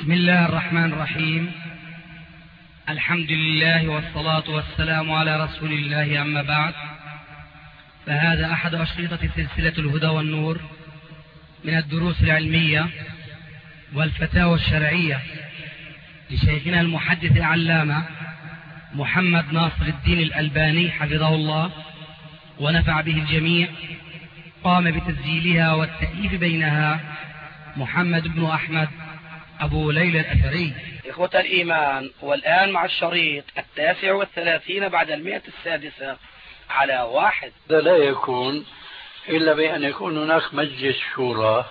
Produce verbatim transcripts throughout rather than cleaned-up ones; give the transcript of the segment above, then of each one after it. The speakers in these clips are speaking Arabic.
بسم الله الرحمن الرحيم. الحمد لله والصلاة والسلام على رسول الله، أما بعد، فهذا أحد أشرطة سلسلة الهدى والنور من الدروس العلمية والفتاوى الشرعية لشيخنا المحدث العلامة محمد ناصر الدين الألباني حفظه الله ونفع به الجميع. قام بتسجيلها والتأليف بينها محمد بن أحمد أبو ليلى الأثري. إخوة الإيمان، والآن مع الشريط التاسع والثلاثين بعد المئة السادسة على واحد. هذا لا يكون إلا بأن يكون هناك مجلس شورى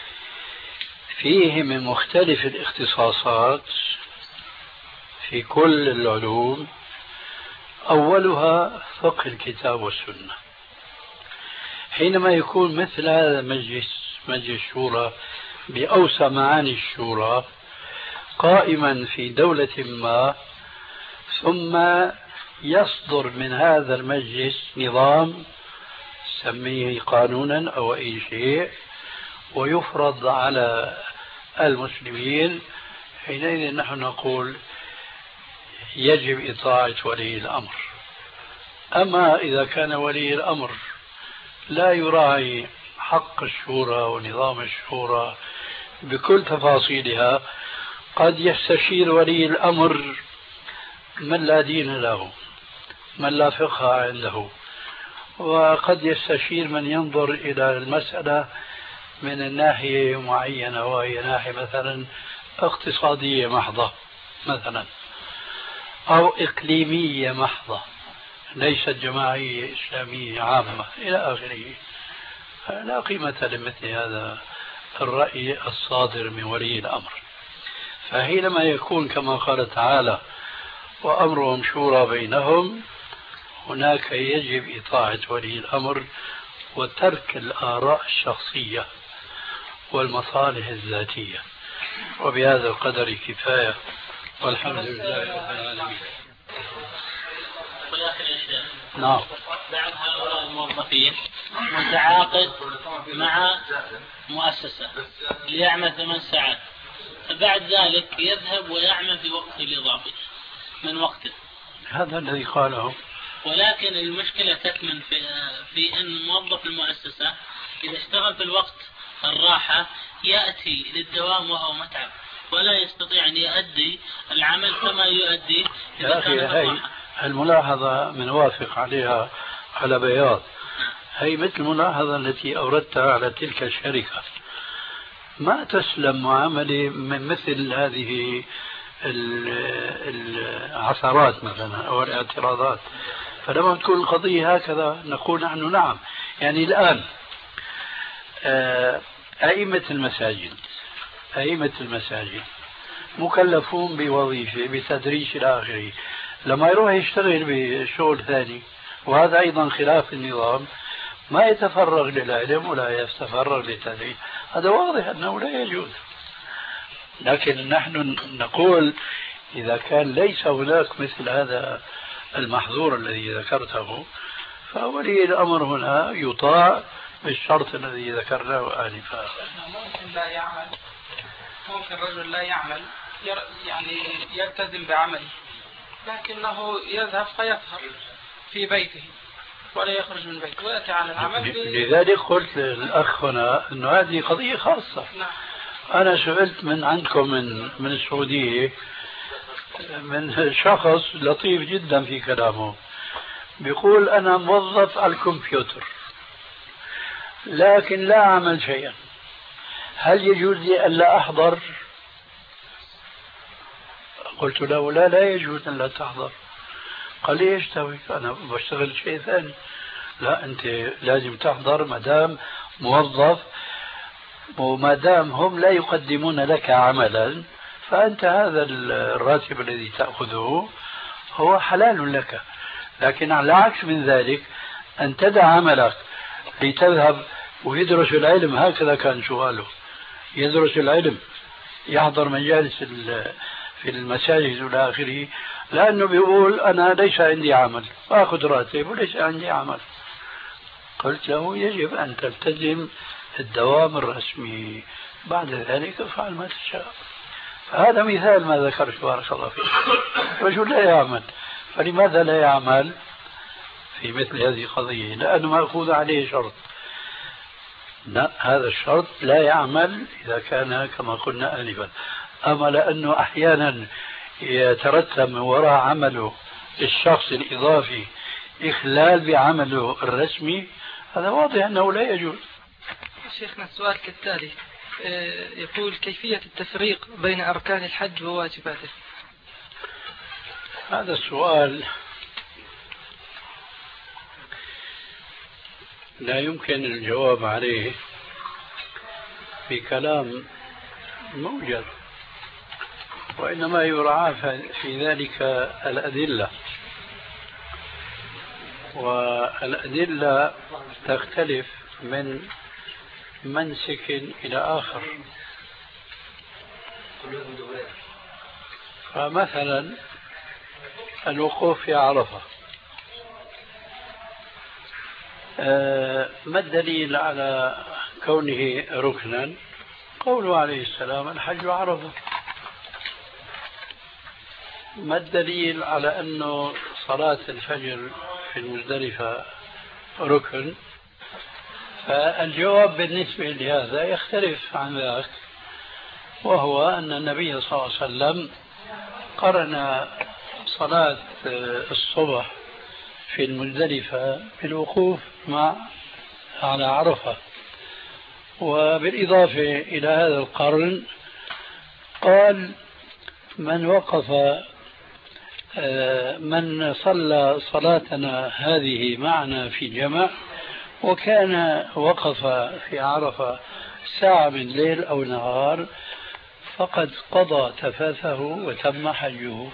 فيه من مختلف الاختصاصات في كل العلوم، أولها فقه الكتاب والسنة. حينما يكون مثل هذا المجلس مجلس شورى بأوسع معاني الشورى قائما في دولة ما، ثم يصدر من هذا المجلس نظام سميه قانونا أو أي شيء ويفرض على المسلمين، حينئذ نحن نقول يجب إطاعة ولي الأمر. أما إذا كان ولي الأمر لا يراعي حق الشورى ونظام الشورى بكل تفاصيلها، قد يستشير ولي الأمر من لا دين له، من لا فقه عنده، وقد يستشير من ينظر إلى المسألة من الناحية معينة، وهي ناحية مثلا اقتصادية محضة مثلا، أو إقليمية محضة ليست جماعية إسلامية عامة إلى آخره. لا قيمة لمثل هذا الرأي الصادر من ولي الأمر. فحينما يكون كما قال تعالى وأمرهم شورى بينهم، هناك يجب إطاعة ولي الأمر وترك الآراء الشخصية والمصالح الذاتية. وبهذا القدر كفاية، والحمد لله رب العالمين. نعم. بعض هؤلاء الموظفين متعاقد مع مؤسسة ليعمل ثمان ساعات، فبعد ذلك يذهب ويعمل في وقت الإضافي من وقته. هذا الذي قاله. ولكن المشكلة تكمن في, في أن موظف المؤسسة إذا اشتغل في الوقت الراحة يأتي للدوام وهو متعب، ولا يستطيع أن يؤدي العمل كما يؤدي إذا كان في الراحة. الملاحظة من وافق عليها على بياض، هي مثل الملاحظة التي أوردتها على تلك الشركة. ما تسلم معاملة من مثل هذه العثرات مثلا أو الاعتراضات. فلما تكون القضية هكذا نقول نحن نعم. يعني الآن أئمة المساجد أئمة المساجد مكلفون بوظيفة بتدريس إلى آخره، لما يروح يشتغل بشغل ثاني وهذا أيضا خلاف النظام ما يتفرغ للعلم ولا يتفرغ للتدريس، هذا واضح أنه لا يجوز. لكن نحن نقول إذا كان ليس هناك مثل هذا المحظور الذي ذكرته، فولي الأمر هنا يطاع بالشرط الذي ذكرناه آنفا. ممكن لا يعمل، ممكن رجل لا يعمل يعني يلتزم بعمله، لكنه يذهب فيسهر في بيته ولا يخرج من بيته ويأتي على العمل. لذلك قلت للأخ هنا أنه هذه قضية خاصة. نعم. أنا سئلت من عندكم من من السعودية من شخص لطيف جدا في كلامه، بيقول أنا موظف على الكمبيوتر لكن لا أعمل شيئا، هل يجوز لي أن لا أحضر؟ قلت له لا لا يجوز أن لا تحضر. قال لي ايش تسوي؟ أنا بشتغل شيء ثاني. لا أنت لازم تحضر ما دام موظف، وما دام هم لا يقدمون لك عملا فأنت هذا الراتب الذي تأخذه هو حلال لك. لكن على عكس من ذلك أن تدع عملك لتذهب ويدرس العلم، هكذا كان سؤاله، يدرس العلم يحضر مجالس في المساجد والى اخره، لانه بيقول انا ليس عندي عمل، اخذ راتب وليس عندي عمل. قلت له يجب ان تلتزم الدوام الرسمي، بعد ذلك افعل ما تشاء. هذا مثال ما ذكرت بارك الله فيك. رجل لا يعمل، فلماذا لا يعمل في مثل هذه القضية؟ لأنه مأخوذ عليه شرط. لا، هذا الشرط لا يعمل إذا كان كما قلنا آنفا. أما لأنه أحيانا يترتب من وراء عمله الشخص الإضافي إخلال بعمله الرسمي، هذا واضح أنه لا يجوز. شيخنا السؤال كالتالي، يقول كيفية التفريق بين أركان الحج وواجباته. هذا السؤال لا يمكن الجواب عليه في كلام موجز، وإنما يراعى في ذلك الأدلة، والأدلة تختلف من منسك إلى آخر. فمثلا الوقوف في عرفة، ما الدليل على كونه ركنا؟ قوله عليه السلام الحج عرفة. ما الدليل على أنه صلاة الفجر في المزدلفة ركن؟ فالجواب بالنسبة لهذا يختلف عن ذاك، وهو أن النبي صلى الله عليه وسلم قرن صلاة الصبح في المزدلفة بالوقوف مع على عرفة. وبالإضافة إلى هذا القرن قال من وقف من صلى صلاتنا هذه معنا في جمع وكان وقف في عرفة ساعة من ليل أو نهار فقد قضى تفاثه وتم حجه.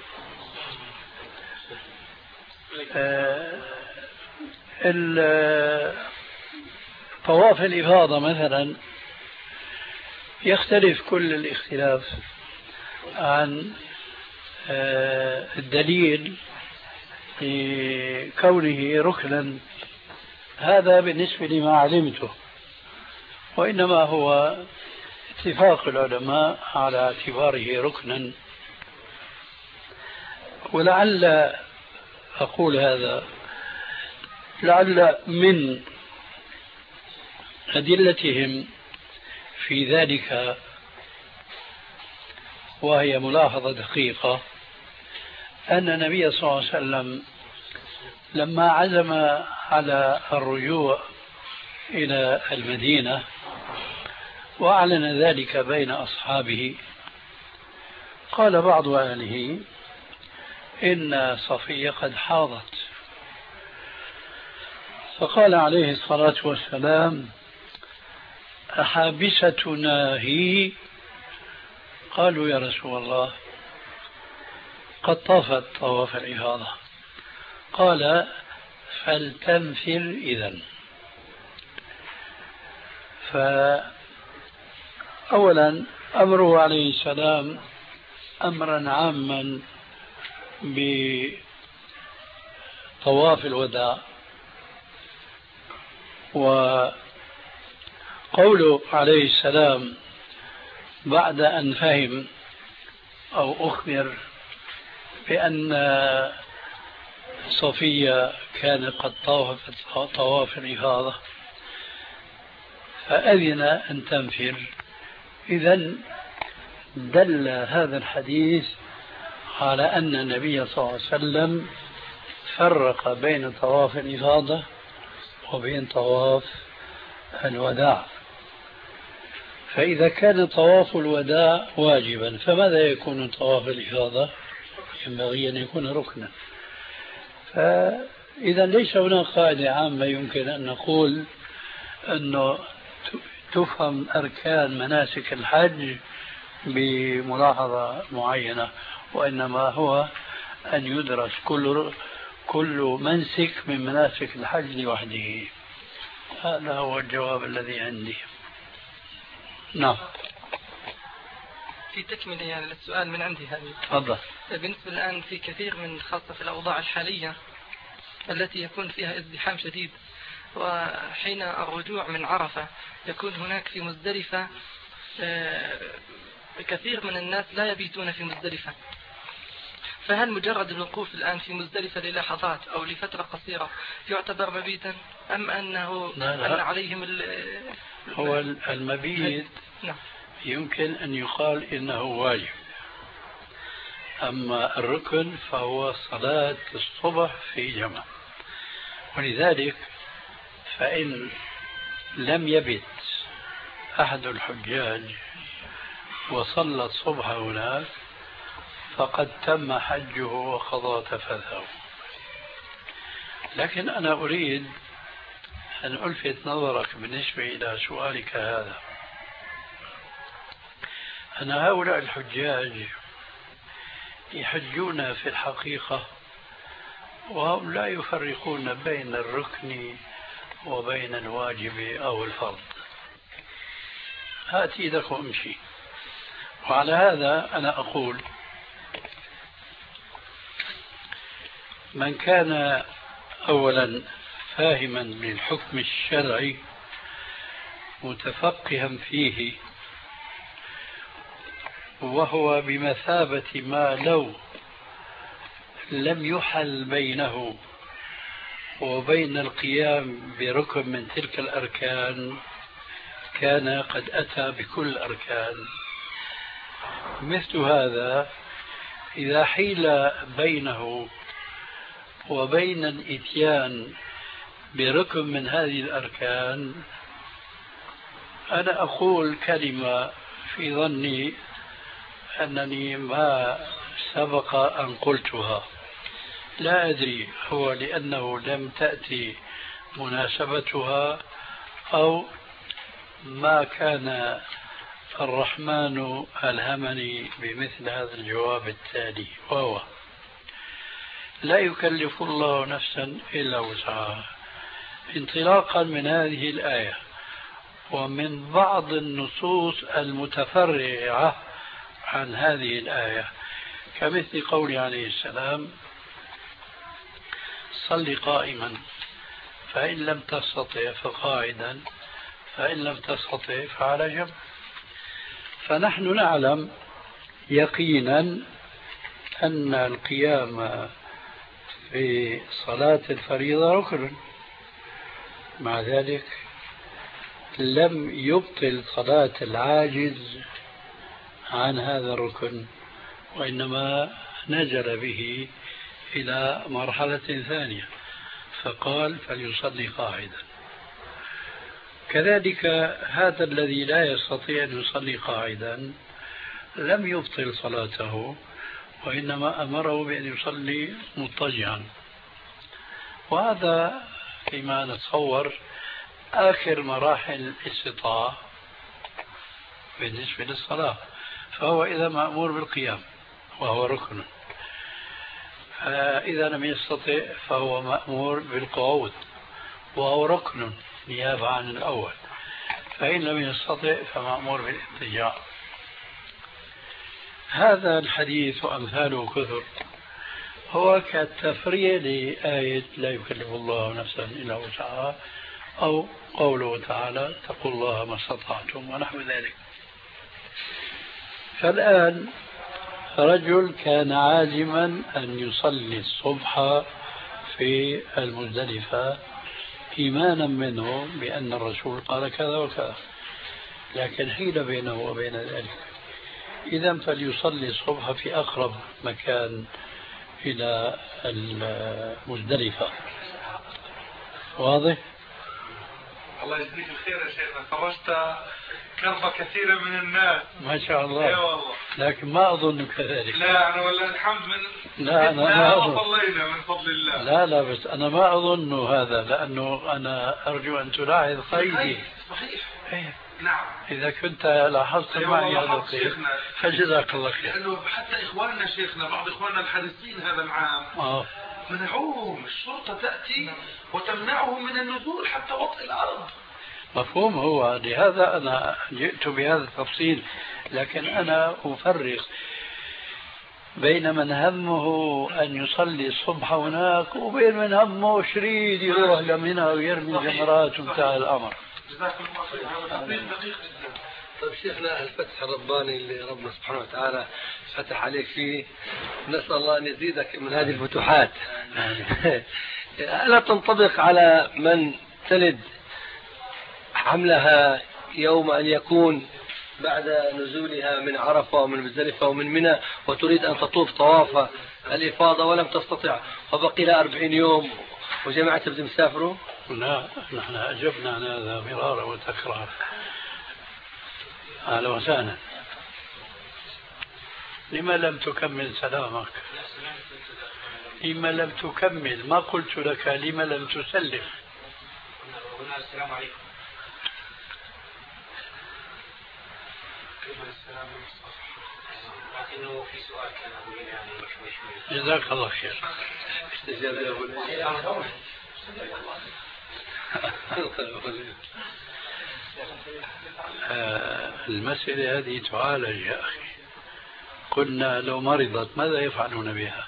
طواف الإفاضة مثلا يختلف كل الاختلاف عن الدليل لكونه ركنا. هذا بالنسبة لما علمته، وإنما هو اتفاق العلماء على اعتباره ركنا. ولعل أقول هذا لعل من أدلتهم في ذلك، وهي ملاحظة دقيقة، أن النبي صلى الله عليه وسلم لما عزم على الرجوع إلى المدينة وأعلن ذلك بين أصحابه قال بعض أهله إن صفية قد حاضت، فقال عليه الصلاة والسلام أحابستنا هي؟ قالوا يا رسول الله قد طافت طواف الإفاضة. قال فلتنفر إذن. فأولا أمره عليه السلام أمرا عاما بطواف الوداع، وقوله عليه السلام بعد أن فهم أو أخبر بأن صفية كان قد طافت طواف الإفاضة فأذن أن تنفر. إذن دل هذا الحديث على أن النبي صلى الله عليه وسلم فرق بين طواف الإفاضة وبين طواف الوداع. فإذا كان طواف الوداع واجبا فماذا يكون طواف الإفاضة؟ ينبغي أن يكون ركنا. فإذا ليس هناك قاعدة عامة يمكن أن نقول أنه تفهم أركان مناسك الحج بملاحظة معينة، وإنما هو أن يدرس كل كل منسك من مناسك الحج لوحده. هذا هو الجواب الذي عندي. نعم. في تكملة يعني للسؤال من عندي هذه. تفضل. بالنسبة الآن في كثير من خاصة في الأوضاع الحالية التي يكون فيها ازدحام شديد، وحين الرجوع من عرفة يكون هناك في مزدلفة كثير من الناس لا يبيتون في مزدلفة، فهل مجرد الوقوف الآن في مزدلفة للحظات أو لفترة قصيرة يعتبر مبيتا، أم أنه لا لا. أن عليهم ال هو المبيت نعم. يمكن أن يقال إنه واجب، أما الركن فهو صلاة الصبح في جمع. ولذلك فإن لم يبت أحد الحجاج وصلى الصبح هناك فقد تم حجه وقضى تفثه. لكن أنا أريد أن ألفت نظرك بالنسبة إلى سؤالك هذا، أن هؤلاء الحجاج يحجون في الحقيقة وهم لا يفرقون بين الركن وبين الواجب أو الفرض. هات إيدك وامشي. وعلى هذا أنا أقول من كان أولا فاهما للحكم الشرعي متفقها فيه، وهو بمثابة ما لو لم يحل بينه وبين القيام بركن من تلك الأركان كان قد أتى بكل الأركان. مثل هذا إذا حيل بينه وبين الإتيان بركن من هذه الأركان، أنا أقول كلمة في ظني أنني ما سبق أن قلتها، لا أدري هو لأنه لم تأتي مناسبتها أو ما كان الرحمن ألهمني بمثل هذا الجواب التالي، وهو لا يكلف الله نفسا إلا وسعها. انطلاقا من هذه الآية ومن بعض النصوص المتفرعة عن هذه الآية، كمثل قوله عليه السلام صل قائما فإن لم تستطع فقاعدا فإن لم تستطع فعلى جنب. فنحن نعلم يقينا أن القيام في صلاة الفريضة ركن، مع ذلك لم يبطل صلاة العاجز عن هذا الركن، وإنما نزل به إلى مرحلة ثانية فقال فليصلي قاعدا. كذلك هذا الذي لا يستطيع أن يصلي قاعدا لم يبطل صلاته، وإنما أمره بأن يصلي مضطجعا. وهذا فيما نتصور آخر مراحل الاستطاعة بالنسبة للصلاة، فهو إذا مأمور بالقيام وهو ركن، إذا لم يستطع فهو مأمور بالقعود وهو ركن نيابة عن الأول، فإن لم يستطع فمأمور بالاضطجاع. هذا الحديث وأمثاله كثر هو كالتفريع لآية لا يكلف الله نفسا إلا وسعها، أو قوله تعالى اتقوا الله ما استطعتم ونحو ذلك. فالآن رجل كان عازما أن يصلي الصبح في المزدلفة إيمانا منه بأن الرسول قال كذا وكذا، لكن حيل بينه وبين ذلك، إذا فليصلي الصبح في أقرب مكان إلى المزدلفة. واضح؟ الله يجزيك الخير يا شيخنا، فرجت كرب كثيرة من الناس ما شاء الله. اي والله، لكن ما أظن كذلك. لا أنا ولا الحمد من لا أنا ما أظن. صلينا من فضل الله. لا لا بس أنا ما أظن هذا، لأنه أنا أرجو أن تلاحظ قيدي. صحيح. إيه. نعم. إذا كنت لاحظت معي هذا القيد فجزاك الله خير. لأنه حتى إخواننا شيخنا بعض إخواننا الحديثين هذا العام آه. منعوهم الشرطة تأتي وتمنعهم من النزول حتى وطئ الأرض. مفهوم، هو لهذا أنا جئت بهذا التفصيل، لكن أنا أفرق بين من همه أن يصلي الصبح هناك وبين من همه شريد يروح لمنى ويرمي جمرات وانتهى الأمر. جزاك الله خير. هذا تفصيل دقيق جدا. طيب شيخنا الفتح الرباني اللي ربنا سبحانه وتعالى فتح عليك فيه، نسأل الله أن يزيدك من هذه الفتوحات. ألا تنطبق على من تلد حملها يوم أن يكون بعد نزولها من عرفة ومن مزدلفة ومن منى وتريد أن تطوف طواف الإفاضة ولم تستطع وبقي لها أربعين يوم وجماعة بدهم يسافروا؟ لا، نحن أجبنا عن هذا مرارا وتكرارا. أهلا وسهلا. لما لم تكمل سلامك؟ لما لم تكمل؟ ما قلت لك لما لم تسلم؟ السلام عليكم. لكنه في سؤال كان أقول يعني شوي شوي. جزاك الله خير. المسألة هذه تعالج يا أخي. قلنا لو مرضت ماذا يفعلون بها؟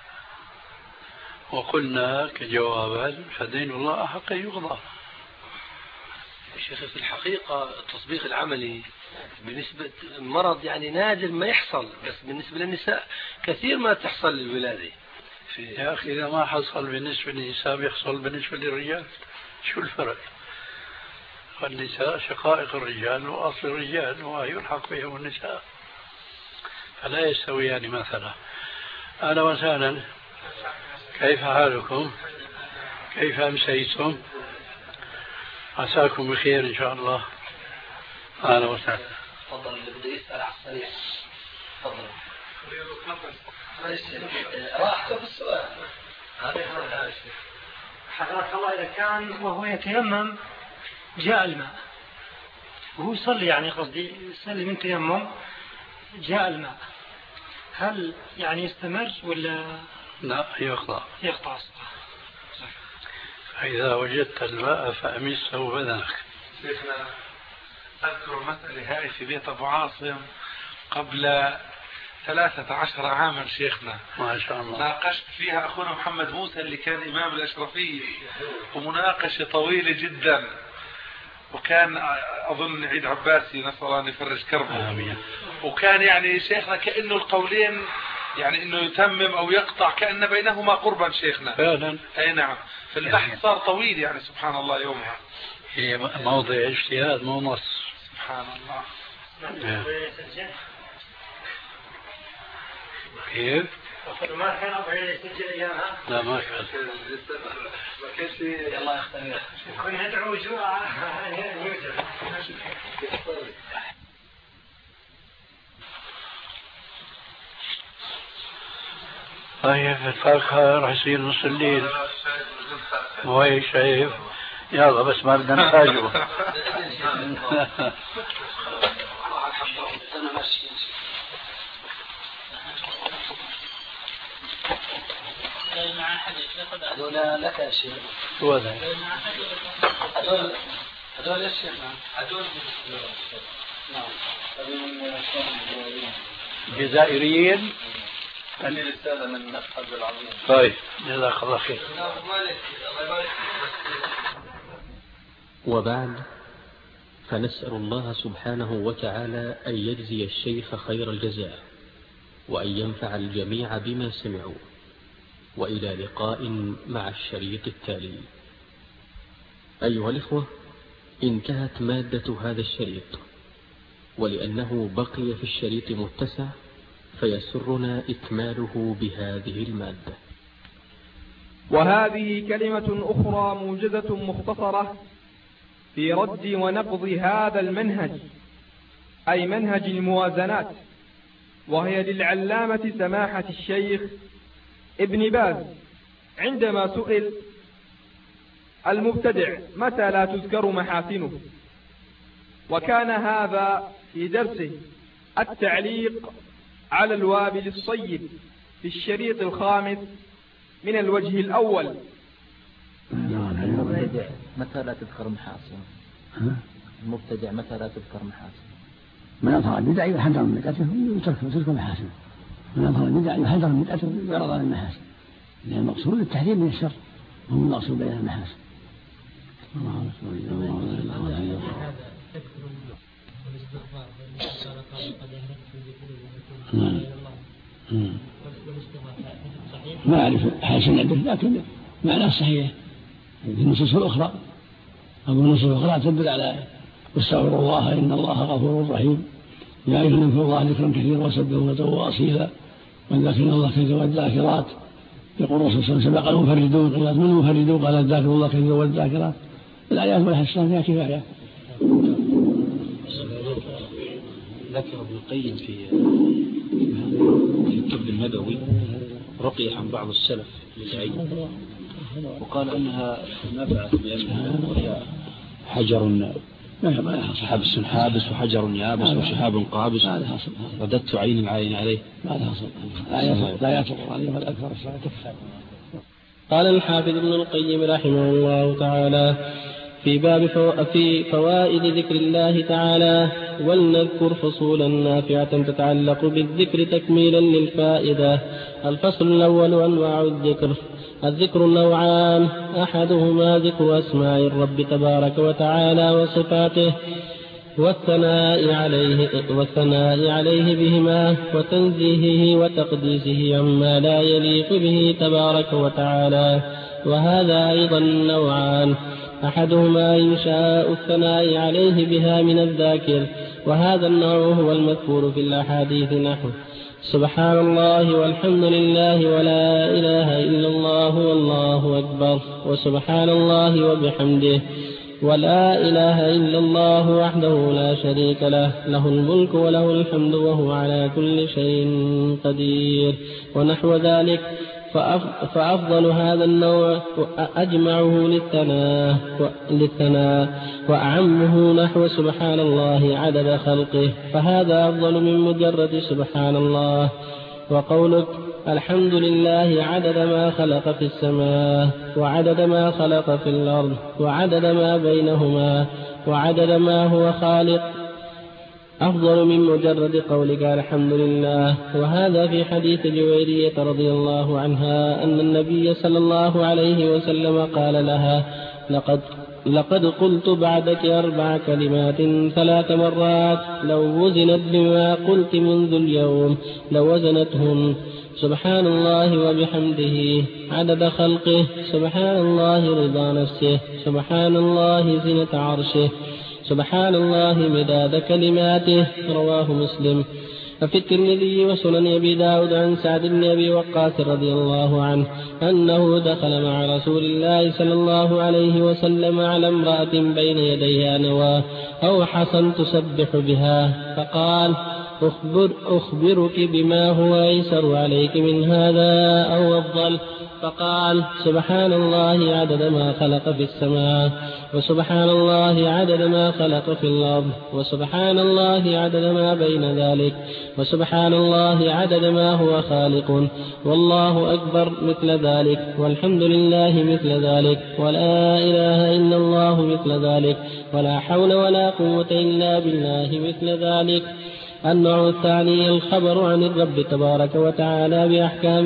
وقلنا كجوابا فدين الله أحق يقضى. شيخ في الحقيقة التطبيق العملي بالنسبة مرض يعني نادر ما يحصل، بس بالنسبة للنساء كثير ما تحصل الولادة. يا أخي إذا ما حصل بالنسبة للنساء بيحصل بالنسبة للرجال، شو الفرق؟ والنساء شقائق الرجال وأصل الرجال ويلحق بهم النساء، فلا يستويان يعني مثلا. أهلا وسهلا، كيف حالكم؟ كيف أمسيتم؟ عساكم بخير إن شاء الله. أهلا وسهلا. تفضل اللي بده يسأل على السريع. تفضل. راحته في السؤال. حضرتك الله إذا كان وهو يتيمم جاء الماء وهو يصلي، يعني قصدي يصلي من تيمم جاء الماء، هل يعني يستمر ولا لا يقطع؟ يقطع الصلاة. فإذا وجدت الماء فأمسه بدنك. شيخنا أذكر مسألة هاي في بيت أبو عاصم قبل ثلاثة عشر عاما شيخنا، ما شاء الله، ناقشت فيها أخونا محمد موسى اللي كان إمام الأشرفية، ومناقشة طويلة جدا، وكان أظن عيد عباسي نسأل الله أن يفرج كربه. آمين. وكان يعني شيخنا كأنه القولين يعني إنه يتمم أو يقطع كأن بينهما قربا شيخنا فعلا. أي نعم. فالبحث صار طويل يعني سبحان الله يومها. هي موضع اجتهاد مو نص. سبحان الله. كيف؟ ما كان أبغى يسجل أيامها؟ لا ما كان. ما كانش في الله يختار. كنا ندعو جوع يوجد. طيب الفاكهة راح يصير نص الليل. مو هيك شايف؟ يلا بس ما بدنا نفاجئه. هذول لك يا شيخ. شو هذا؟ هذول هذول يا شيخ. هذول نعم. جزائريين. هذه رسالة من الحج العظيم. طيب جزاك الله خير. وبعد، فنسأل الله سبحانه وتعالى أن يجزي الشيخ خير الجزاء وأن ينفع الجميع بما سمعوا، وإلى لقاء مع الشريط التالي. أيها الإخوة، انتهت مادة هذا الشريط، ولأنه بقي في الشريط متسع فيسرنا إكماله بهذه المادة. وهذه كلمة أخرى موجزة مختصرة في رد ونقض هذا المنهج، أي منهج الموازنات، وهي للعلامة سماحة الشيخ ابن باز عندما سئل المبتدع متى لا تذكر محاسنه، وكان هذا في درسه التعليق على الوابل الصيب في الشريط الخامس من الوجه الأول. المبتدع متى لا تذكر محاسنه؟ المبتدع متى لا تذكر محاسنه؟ من أظهر البدع يحذر من بدعته وتذكر محاسنه، من أظهر البدع يحذر من بدعته ويعرض عن المحاسن، لأن المقصود التحذير من الشر ومن المقصود بين المحاسن. ما أعرف حال سنده، لكن معناه صحيح في النصوص الأخرى أو النصوص الأخرى تدل على استغفر الله إن الله غفور رحيم، يا أيها اذكروا الله ذكرا كثيرا وسبحوه بكرة وأصيلا والذاكرين الله كثيرا والذاكرات. يقول الرسول صلى الله عليه وسلم سبق المفردون، قال من المفردون؟ قال الذاكر الله كثيرا والذاكرات. الآيات والحسنات فيها كفاية. ذكر ابن القيم في الطب النبوي رقية عن بعض السلف للعين، وقال أنها نفعت بأنها وهي حجر حبس حابس وحجر يابس وشهاب قابس رددت عين العين عليه. لا يأتي القرآن والأكثر الصلاة. قال الحافظ ابن القيم رحمه الله تعالى في باب فو... في فوائد ذكر الله تعالى، ولنذكر فصولا نافعة تتعلق بالذكر تكميلا للفائدة. الفصل الأول أنواع الذكر. الذكر نوعان، أحدهما ذكر أسماء الرب تبارك وتعالى وصفاته والثناء عليه, والثناء عليه بهما وتنزيهه وتقديسه عما لا يليق به تبارك وتعالى، وهذا أيضا نوعان، أحدهما إنشاء الثناء عليه بها من الذاكر، وهذا النوع هو المذكور في الأحاديث نحو سبحان الله والحمد لله ولا إله إلا الله والله أكبر، وسبحان الله وبحمده ولا إله إلا الله وحده لا شريك له، له الملك وله الحمد وهو على كل شيء قدير، ونحو ذلك. فأفضل هذا النوع أجمعه للثناء, للثناء وأعمه نحو سبحان الله عدد خلقه، فهذا أفضل من مجرد سبحان الله. وقولك الحمد لله عدد ما خلق في السماء وعدد ما خلق في الأرض وعدد ما بينهما وعدد ما هو خالق أفضل من مجرد قولك الحمد لله. وهذا في حديث جويرية رضي الله عنها أن النبي صلى الله عليه وسلم قال لها لقد, لقد قلت بعدك أربع كلمات ثلاث مرات لو وزنت بما قلت منذ اليوم لوزنتهن سبحان الله وبحمده عدد خلقه، سبحان الله رضا نفسه، سبحان الله زنة عرشه، سبحان الله مداد كلماته. رواه مسلم. ففي الترمذي وسنن أبي داود عن سعد بن أبي وقاص رضي الله عنه أنه دخل مع رسول الله صلى الله عليه وسلم على امرأة بين يديها نواة أو حصى تسبح بها، فقال أخبر أخبرك بما هو أيسر عليك من هذا أو أفضل؟ فقال سبحان الله عدد ما خلق في السماء، وسبحان الله عدد ما خلق في الأرض، وسبحان الله عدد ما بين ذلك، وسبحان الله عدد ما هو خالق، والله أكبر مثل ذلك، والحمد لله مثل ذلك، ولا إله إلا الله مثل ذلك، ولا حول ولا قوة إلا بالله مثل ذلك. النوع الثاني الخبر عن الرب تبارك وتعالى بأحكام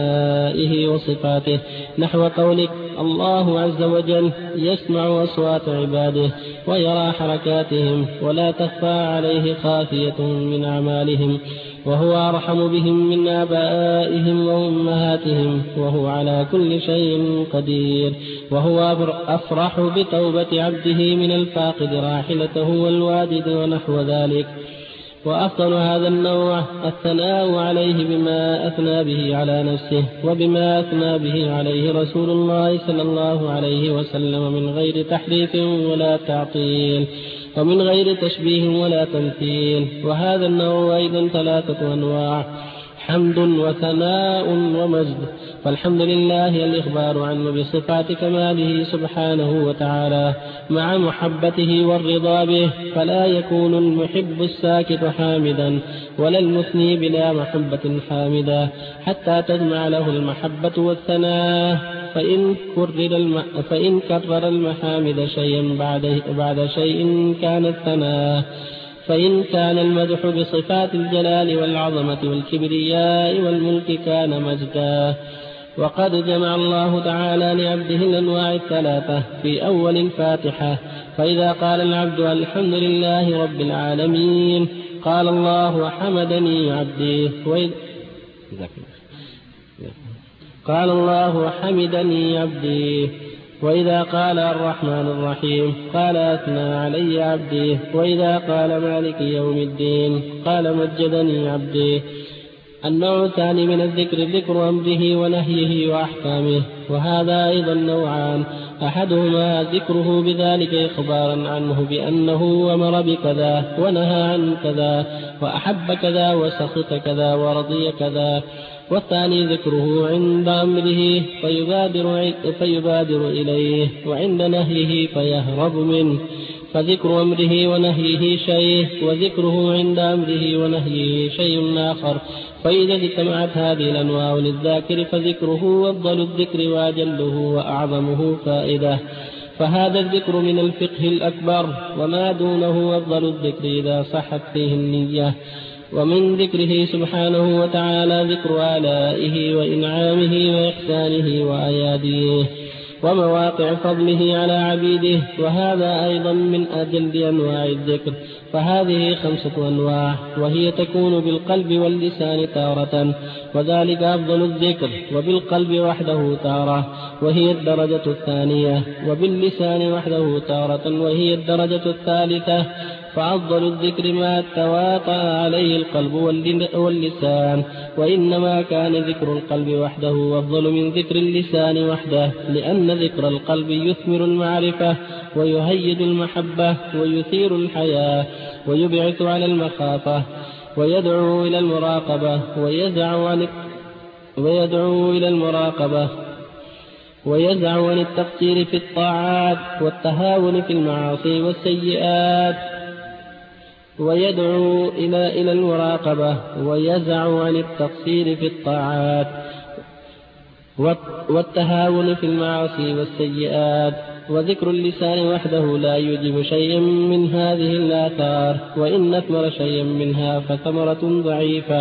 أسمائه وصفاته، نحو قولك الله عز وجل يسمع أصوات عباده ويرى حركاتهم ولا تخفى عليه خافية من أعمالهم، وهو أرحم بهم من آبائهم وأمهاتهم، وهو على كل شيء قدير، وهو أفرح بتوبة عبده من الفاقد راحلته والوادد ونحو ذلك. وأفضل هذا النوع الثناء عليه بما أثنى به على نفسه وبما أثنى به عليه رسول الله صلى الله عليه وسلم من غير تحريف ولا تعطيل ومن غير تشبيه ولا تمثيل. وهذا النوع أيضا ثلاثة أنواع: حمد وثناء ومجد. فالحمد لله الإخبار عنه بصفات كماله سبحانه وتعالى مع محبته والرضا به، فلا يكون المحب الساكت حامدا ولا المثني بلا محبة حامدا حتى تجمع له المحبة والثناء. فإن كرر, الم... فإن كرر المحامد شيئا بعد, بعد شيء كان الثناء، فإن كان المدح بصفات الجلال والعظمة والكبرياء والملك كان مجدا. وقد جمع الله تعالى لعبده الأنواع الثلاثة في أول الفاتحة، فإذا قال العبد الحمد لله رب العالمين قال الله حمدني عبدي وإذ قال الله حمدني عبدي وإذا قال الرحمن الرحيم قال أثنى علي عبدي وإذا قال مالك يوم الدين قال مجدني عبدي. النوع الثاني من الذكر ذكر أمره ونهيه وأحكامه، وهذا أيضا نوعان: أحدهما ذكره بذلك إخبارا عنه بأنه أمر بكذا ونهى عن كذا وأحب كذا وسخط كذا ورضي كذا، والثاني ذكره عند أمره فيبادر, فيبادر إليه وعند نهيه فيهرب منه. فذكر أمره ونهيه شيء، وذكره عند أمره ونهيه شيء آخر. فإذا اجتمعت هذه الأنواع للذاكر فذكره أفضل الذكر وأجله وأعظمه فائدة. فهذا الذكر من الفقه الأكبر، وما دونه أفضل الذكر إذا صحت فيه النية. ومن ذكره سبحانه وتعالى ذكر آلائه وإنعامه وإحسانه وأياديه ومواقع فضله على عبيده، وهذا أيضا من أجل أنواع الذكر. فهذه خمسة أنواع، وهي تكون بالقلب واللسان تارة، وذلك أفضل الذكر، وبالقلب وحده تارة وهي الدرجة الثانية، وباللسان وحده تارة وهي الدرجة الثالثة. فأفضل الذكر ما تواطأ عليه القلب واللسان، وإنما كان ذكر القلب وحده أفضل من ذكر اللسان وحده، لأن ذكر القلب يثمر المعرفة ويهيج المحبة ويثير الحياة ويبعث على المخافة ويدعو إلى المراقبة ويزع عن ويدعو إلى المراقبة ويزع عن التقصير في الطاعات والتهاون في المعاصي والسيئات ويدعو إلى إلى المراقبة ويزع عن التقصير في الطاعات والتهاون في المعاصي والسيئات. وذكر اللسان وحده لا يوجب شيئا من هذه الآثار، وإن أثمر شيئا منها فثمرة ضعيفة.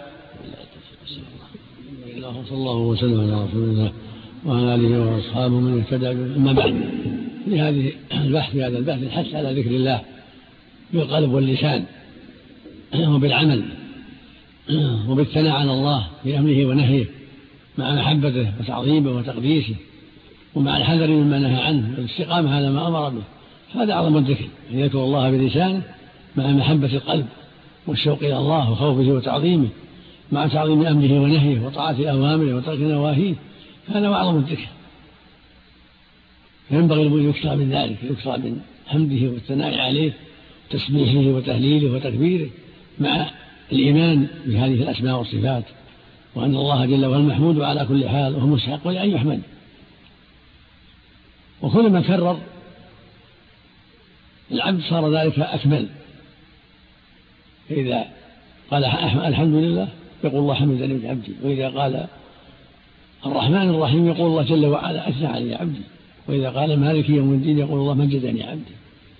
صلى الله وسلم على رسول الله وعلى آله وأصحابه من اهتدى. أما بعد، لهذه البحث في هذا البحث الحث على ذكر الله بالقلب واللسان وبالعمل وبالثناء على الله بأمره ونهيه مع محبته وتعظيمه وتقديسه، ومع الحذر مما نهى عنه والاستقامة على ما أمر به. هذا أعظم الذكر، أن يذكر الله بلسانه مع محبة القلب والشوق إلى الله وخوفه وتعظيمه مع تعظيم أمره ونهيه وطاعة أوامره وترك نواهيه. هذا أعظم الذكر. ينبغي أن يكثر من ذلك، يكثر من حمده والثناء عليه تسبيحه وتهليله وتكبيره مع الإيمان بهذه الأسماء والصفات، وأن الله جل وعلا محمود على كل حال وهو مستحق لأن يحمد. وكلما كرر العبد صار ذلك أكمل. فإذا قال الحمد لله يقول الله حمدني عبدي، وإذا قال الرحمن الرحيم يقول الله جل وعلا أثنى علي عبدي، وإذا قال مالك يوم الدين يقول الله مجدني عبدي.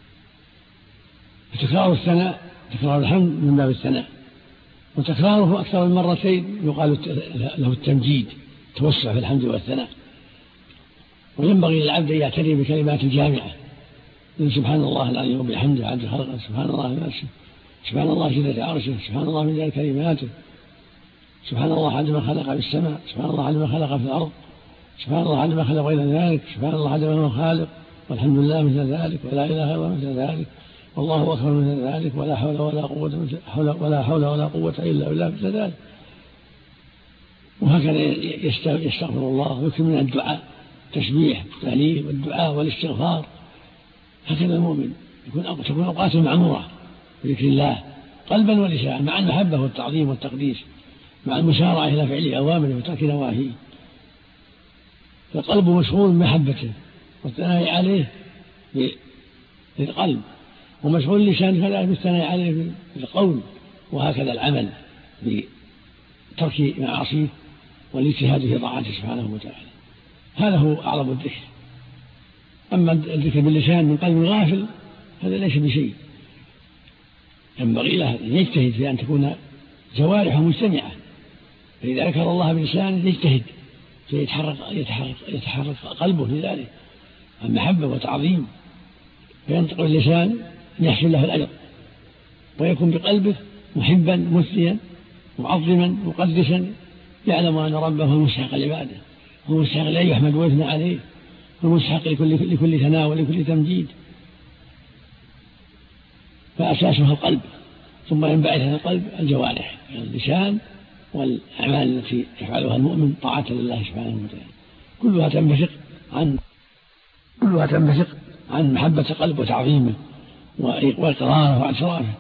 فتكرار الثناء، تكرار الحمد من باب الثناء، وتكراره أكثر من مرتين يقال له التمجيد، توسع في الحمد والثناء. وينبغي للعبد أن يعتني بكلمات الجامعة، سبحان الله العظيم وبحمده عبد خلقه، سبحان الله نفسه، سبحان الله جل عرشه، سبحان الله من ذلك كلماته، سبحان الله عدد ما خلق في السماء، سبحان الله عدد ما خلق في الأرض، سبحان الله عدد ما خلق غير ذلك، سبحان الله عدد ما خالق، والحمد لله مثل ذلك، ولا إله إلا الله مثل ذلك، والله أكبر مثل ذلك، ولا حول ولا قوة مثل حول ولا حول ولا قوة إلا بالله مثل ذلك. وهكذا يستغفر الله ويكثر من الدعاء، تسبيح والتهليل والدعاء والاستغفار. هكذا المؤمن يكون تكون أوقاته معمورة بذكر الله قلبا ولسانا، مع المحبة والتعظيم والتقديس، مع المسارعة إلى فعل أوامره وترك نواهيه. فالقلب مشغول بمحبته والثناء عليه بالقلب، ومشغول اللسان كذلك بالثناء عليه بالقول، وهكذا العمل بترك معاصيه والاجتهاد في طاعته سبحانه وتعالى. هذا هو أعظم الذكر. أما الذكر باللسان من قلب غافل هذا ليس بشيء. ينبغي له أن يجتهد في أن تكون جوارحه مجتمعة، فإذا ذكر الله بلسانه يجتهد فيتحرك يتحرك يتحرك قلبه لذلك عن محبة وتعظيم فينطق اللسان يحصل له الأجر، ويكون بقلبه محبا مثليا معظما مقدسا يعلم أن ربه هو المستحق العبادة، هو المستحق أن يحمد ويثنى عليه، هو المستحق لكل, لكل ثناء ولكل تمجيد. فأساسها القلب، ثم ينبعث عن القلب الجوارح يعني اللسان والأعمال التي يفعلها المؤمن طاعة لله سبحانه وتعالى، كلها تنبثق عن كلها تنبثق عن محبة القلب وتعظيمه وإقراره واعترافه.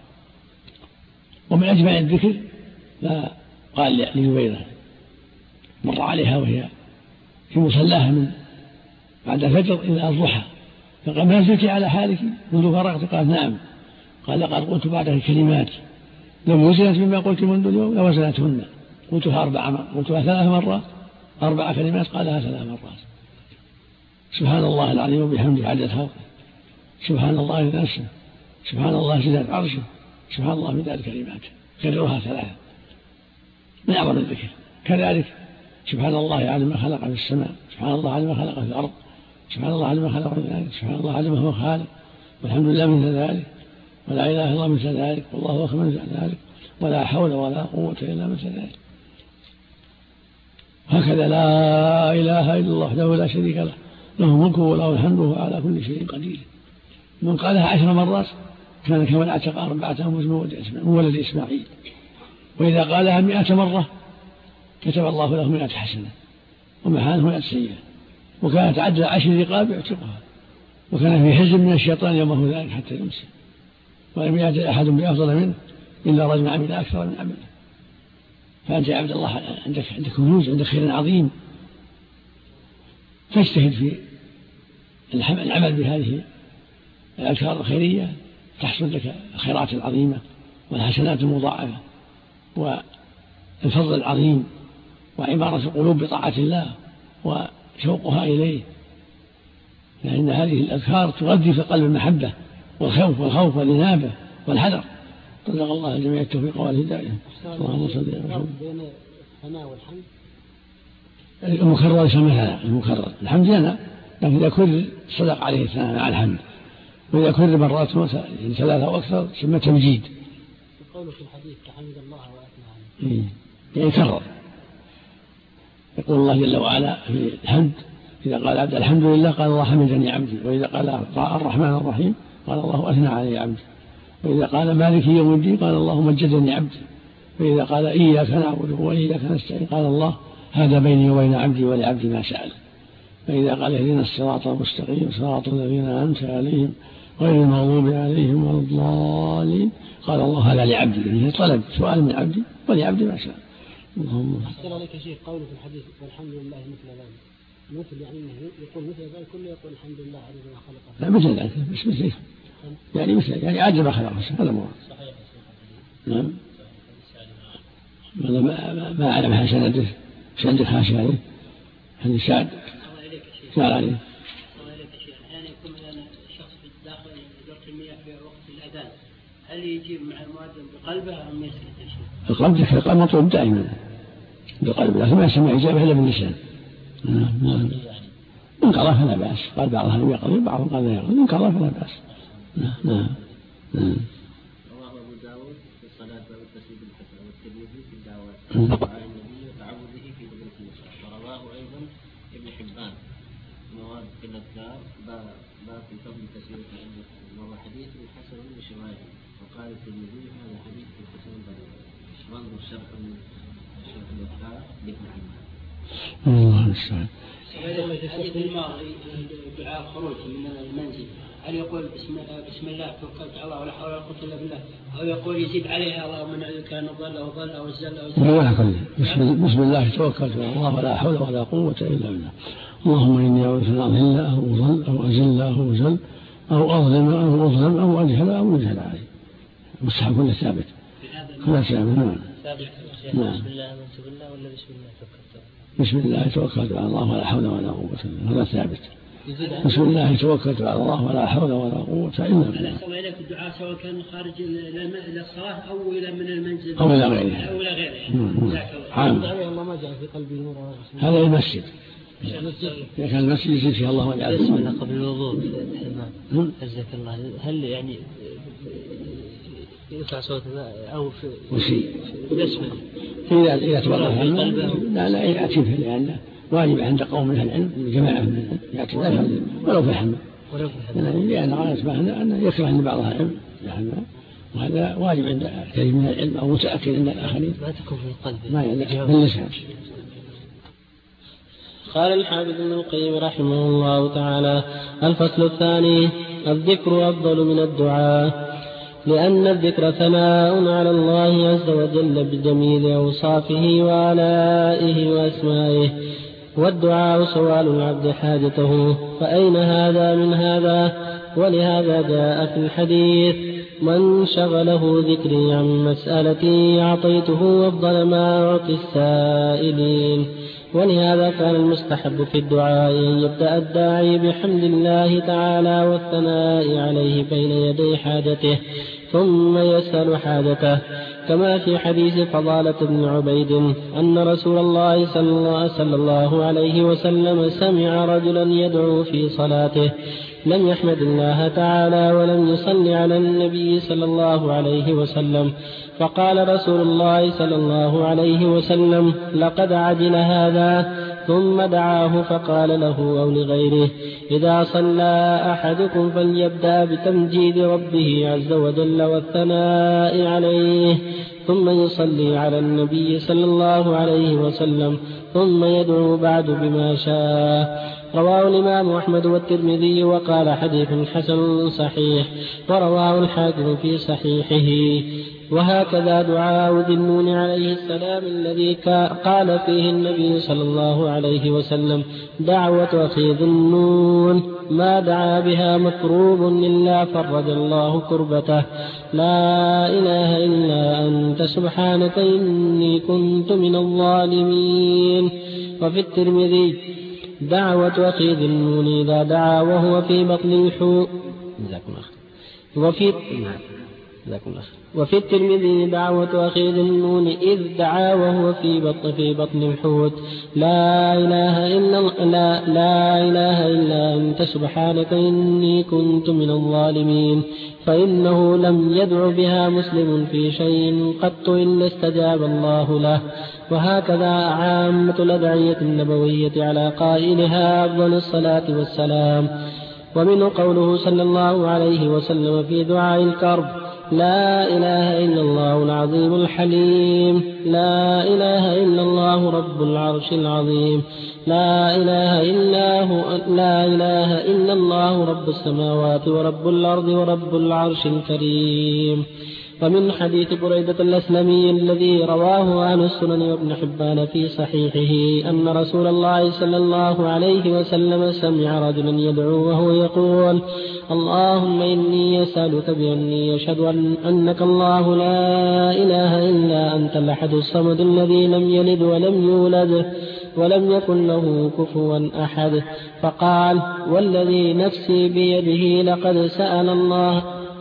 ومن أجمع الذكر لا قال لجبيرة مر عليها وهي في مصلاها من بعد الفجر إلى الضحى فقال ما زلت على حالك منذ فرغت؟ قال نعم. قال لقد قلت بعدها كلمات لو وزنت مما قلت منذ اليوم لوزنتهن، قلتها أربع مرات، قلتها ثلاث مرات، أربع كلمات قالها ثلاث مرات. سبحان الله العظيم وبحمده عدد خلقه، سبحان الله نفسه، سبحان الله زنة عرشه، سبحان الله مداد كلماته، كررها ثلاثة من أعظم الذكر. كذلك سبحان الله على ما خلق في السماء، سبحان الله على ما خلق في الأرض، سبحان الله على ما خلق في ذلك، سبحان الله على ما هو خالق، والحمد لله مثل ذلك، ولا إله إلا الله مثل ذلك، والله أكبر مثل ذلك، ولا حول ولا قوة إلا مثل ذلك. هكذا لا إله إلا الله وحده لا شريك له، له ملكه وله الحمد وهو على كل شيء قدير. من قالها عشر مرات كان كمن اعتق أربعة أنفس من ولد إسماعيل، وإذا قالها مئة مرة كتب الله له مئة حسنة ومحاه مئة سيئة، وكانت عدل عشر رقاب يعتقها، وكان في حزب من الشيطان يومه ذلك حتى يمسي، ولم يأتي أحد بأفضل منه إلا رجل عمل أكثر من عمله. فأنت يا عبد الله عندك عندك كنوز، عندك خير عظيم، فاجتهد في العمل بهذه الأذكار الخيرية تحصل لك الخيرات العظيمة والحسنات المضاعفة والفضل العظيم وعمارة القلوب بطاعة الله وشوقها إليه، لأن هذه الأذكار تغذي في القلب المحبة والخوف والخوف والإنابة والحذر. رزق الله جميع التوفيق والهداية. اللهم صل وسلم. بين الثناء والحمد المكرر ليس مثلا المكرر، الحمد لله، لكن إذا كرر صدق عليه الثناء مع الحمد، وإذا كرر مرات ثلاثة أو أكثر سمى تمجيد. يقول في الحديث تحمد الله وأثنى عليه، يعني يكرر. يقول الله جل وعلا في الحمد إذا قال عبد الحمد لله قال الله حمدني عبدي، وإذا قال الرحمن الرحيم قال الله أثنى علي عبدي، وإذا قال مالك يوم الدين قال الله مجدني عبدي، وإذا قال إياك نعبد وإياك نستعين قال الله هذا بيني وبين عبدي ولعبدي ما سأل، فإذا قال اهدنا الصراط المستقيم صراط الذين أنعمت عليهم غير المغضوب عليهم ولا الضالين قال الله هذا لعبدي، يعني طلب سؤال من عبدي ولعبدي ما سأل. اللهم أحسن عليك شيء قوله في الحديث والحمد لله مثل ذلك، مثل يعني يقول مثل ذلك كله يقول الحمد لله على ما خلق. لا مثل ذلك مش مثل يعني مثل يعني عاد ما خلق هذا مراد. نعم. ما ما ما أعلم حسناته ايش عندك حاشا عليه هذه سعد سأل عليه. أحيانا يكون مثلا شخص في الداخل دورة المياه في وقت الأذان، هل يجيب مع المؤذن بقلبه أم يسكت الشيء؟ القلب ذكر القلب مطلوب دائما بقلب، لكن ما يسمع إجابة إلا باللسان. نعم. إن قضى فلا بأس، قال بعضها لم يقضي بعضهم قال لا يقضي، إن قضى فلا بأس. نعم. نعم. رواه أبو داود في الصلاة والتسبيح بالحسن والترمذي في الدعوات وعن النبي وتعوذه في دبر النساء، ورواه أيضا ابن حبان مواد في الأذكار باب في فضل تسوية العلم، وهو حديث حسن بشواهد، وقال الترمذي هذا حديث حسن ضعيف. وانظر شرح شرح الأذكار لابن عمار. الله المستعان. الحديث الماضي دعاء الخروج من المنزل، هل يقول بسم بسم الله توكلت على الله ولا حول ولا قوة إلا بالله، أو يقول يزيد عليها اللهم نعوذ بك أن نضل أو ضل أو الزل أو الزل؟ ولا كله بسم الله توكلت على الله ولا حول ولا قوة إلا بالله. اللهم إني أعوذ أن أضل أو أضل أو أزل أو أزل أو أظلم أو أظلم أو أجهل أو يجهل علي. مستحب كله ثابت. كله ثابت. نعم. نعم. بسم الله آمنت بالله ولا بسم الله توكلت؟ بسم الله توكلت على الله ولا حول ولا قوة إلا بالله. هذا ثابت. بسم الله توكلت على الله ولا حول ولا قوة إلا بالله. أحسن إليك الدعاء سواء كان خارج إلى الصلاة أو إلى من المنزل أو إلى غيره أو إلى غيره. عام. هذا المسجد إذا كان المسجد يزيد فيها الله وجعله بسم قبل الوضوء في الحمام جزاك الله، هل يعني يرفع صوته أو في وشي بسمه إذا إذا توضأ لا لا يأتي به، لأن واجب عند قوم من العلم جماعة من العلم يأتي ذلك ولو في الحمام، لأن غاية ما أن يكره عند بعض العلم الحمام، وهذا واجب عند كثير من العلم أو متأكد عند الآخرين ما تكون في القلب ما يعني باللسان. قال الحافظ ابن القيم رحمه الله تعالى: الفصل الثاني: الذكر أفضل من الدعاء، لأن الذكر ثناء على الله عز وجل بجميل أوصافه وآلائه وأسمائه، والدعاء سؤال العبد حاجته، فأين هذا من هذا؟ ولهذا جاء في الحديث: من شغله ذكري عن مسألتي أعطيته أفضل ما أعطي السائلين. ولهذا كان المستحب في الدعاء أن يبدأ الداعي بحمد الله تعالى والثناء عليه بين يدي حاجته، ثم يسأل حاجته، كما في حديث فضالة بن عبيد أن رسول الله صلى الله عليه وسلم سمع رجلا يدعو في صلاته لم يحمد الله تعالى ولم يصلي على النبي صلى الله عليه وسلم، فقال رسول الله صلى الله عليه وسلم: لقد عجل هذا، ثم دعاه فقال له أو لغيره: إذا صلى أحدكم فليبدأ بتمجيد ربه عز وجل والثناء عليه، ثم يصلي على النبي صلى الله عليه وسلم، ثم يدعو بعد بما شاء. رواه الإمام أحمد والترمذي وقال: حديث حسن صحيح، ورواه الحاكم في صحيحه. وهكذا دعاء ذي النون عليه السلام الذي قال فيه النبي صلى الله عليه وسلم: دعوة أخي ذي النون ما دعا بها مكروب إلا فرج الله كربته، لا إله إلا أنت سبحانك إني كنت من الظالمين. وفي الترمذي: دعوة أخي ذي النون إذا دعا وهو في بطن الحوت. وفي وفي الترمذي: دعوة أخي ذي النون إذ دعا وهو في بطن في بطن الحوت، لا إله إلا لا, لا إله إلا أنت سبحانك إني كنت من الظالمين، فإنه لم يدع بها مسلم في شيء قط إلا استجاب الله له. وهكذا عامة الأدعية النبوية على قائلها أفضل الصلاة والسلام. ومنه قوله صلى الله عليه وسلم في دعاء الكرب: لا إله إلا الله العظيم الحليم، لا إله إلا الله رب العرش العظيم، لا إله إلا هو لا إله إلا الله رب السماوات ورب الأرض ورب العرش الكريم. ومن حديث بريدة الأسلمي الذي رواه أهل السنن وابن حبان في صحيحه أن رسول الله صلى الله عليه وسلم سمع رجلا يدعو وهو يقول: اللهم إني أسألك بأني أشهد أن أنك الله لا إله إلا أنت الأحد الصمد الذي لم يلد ولم يولد ولم يكن له كفوا أحد. فقال: والذي نفسي بيده لقد سأل الله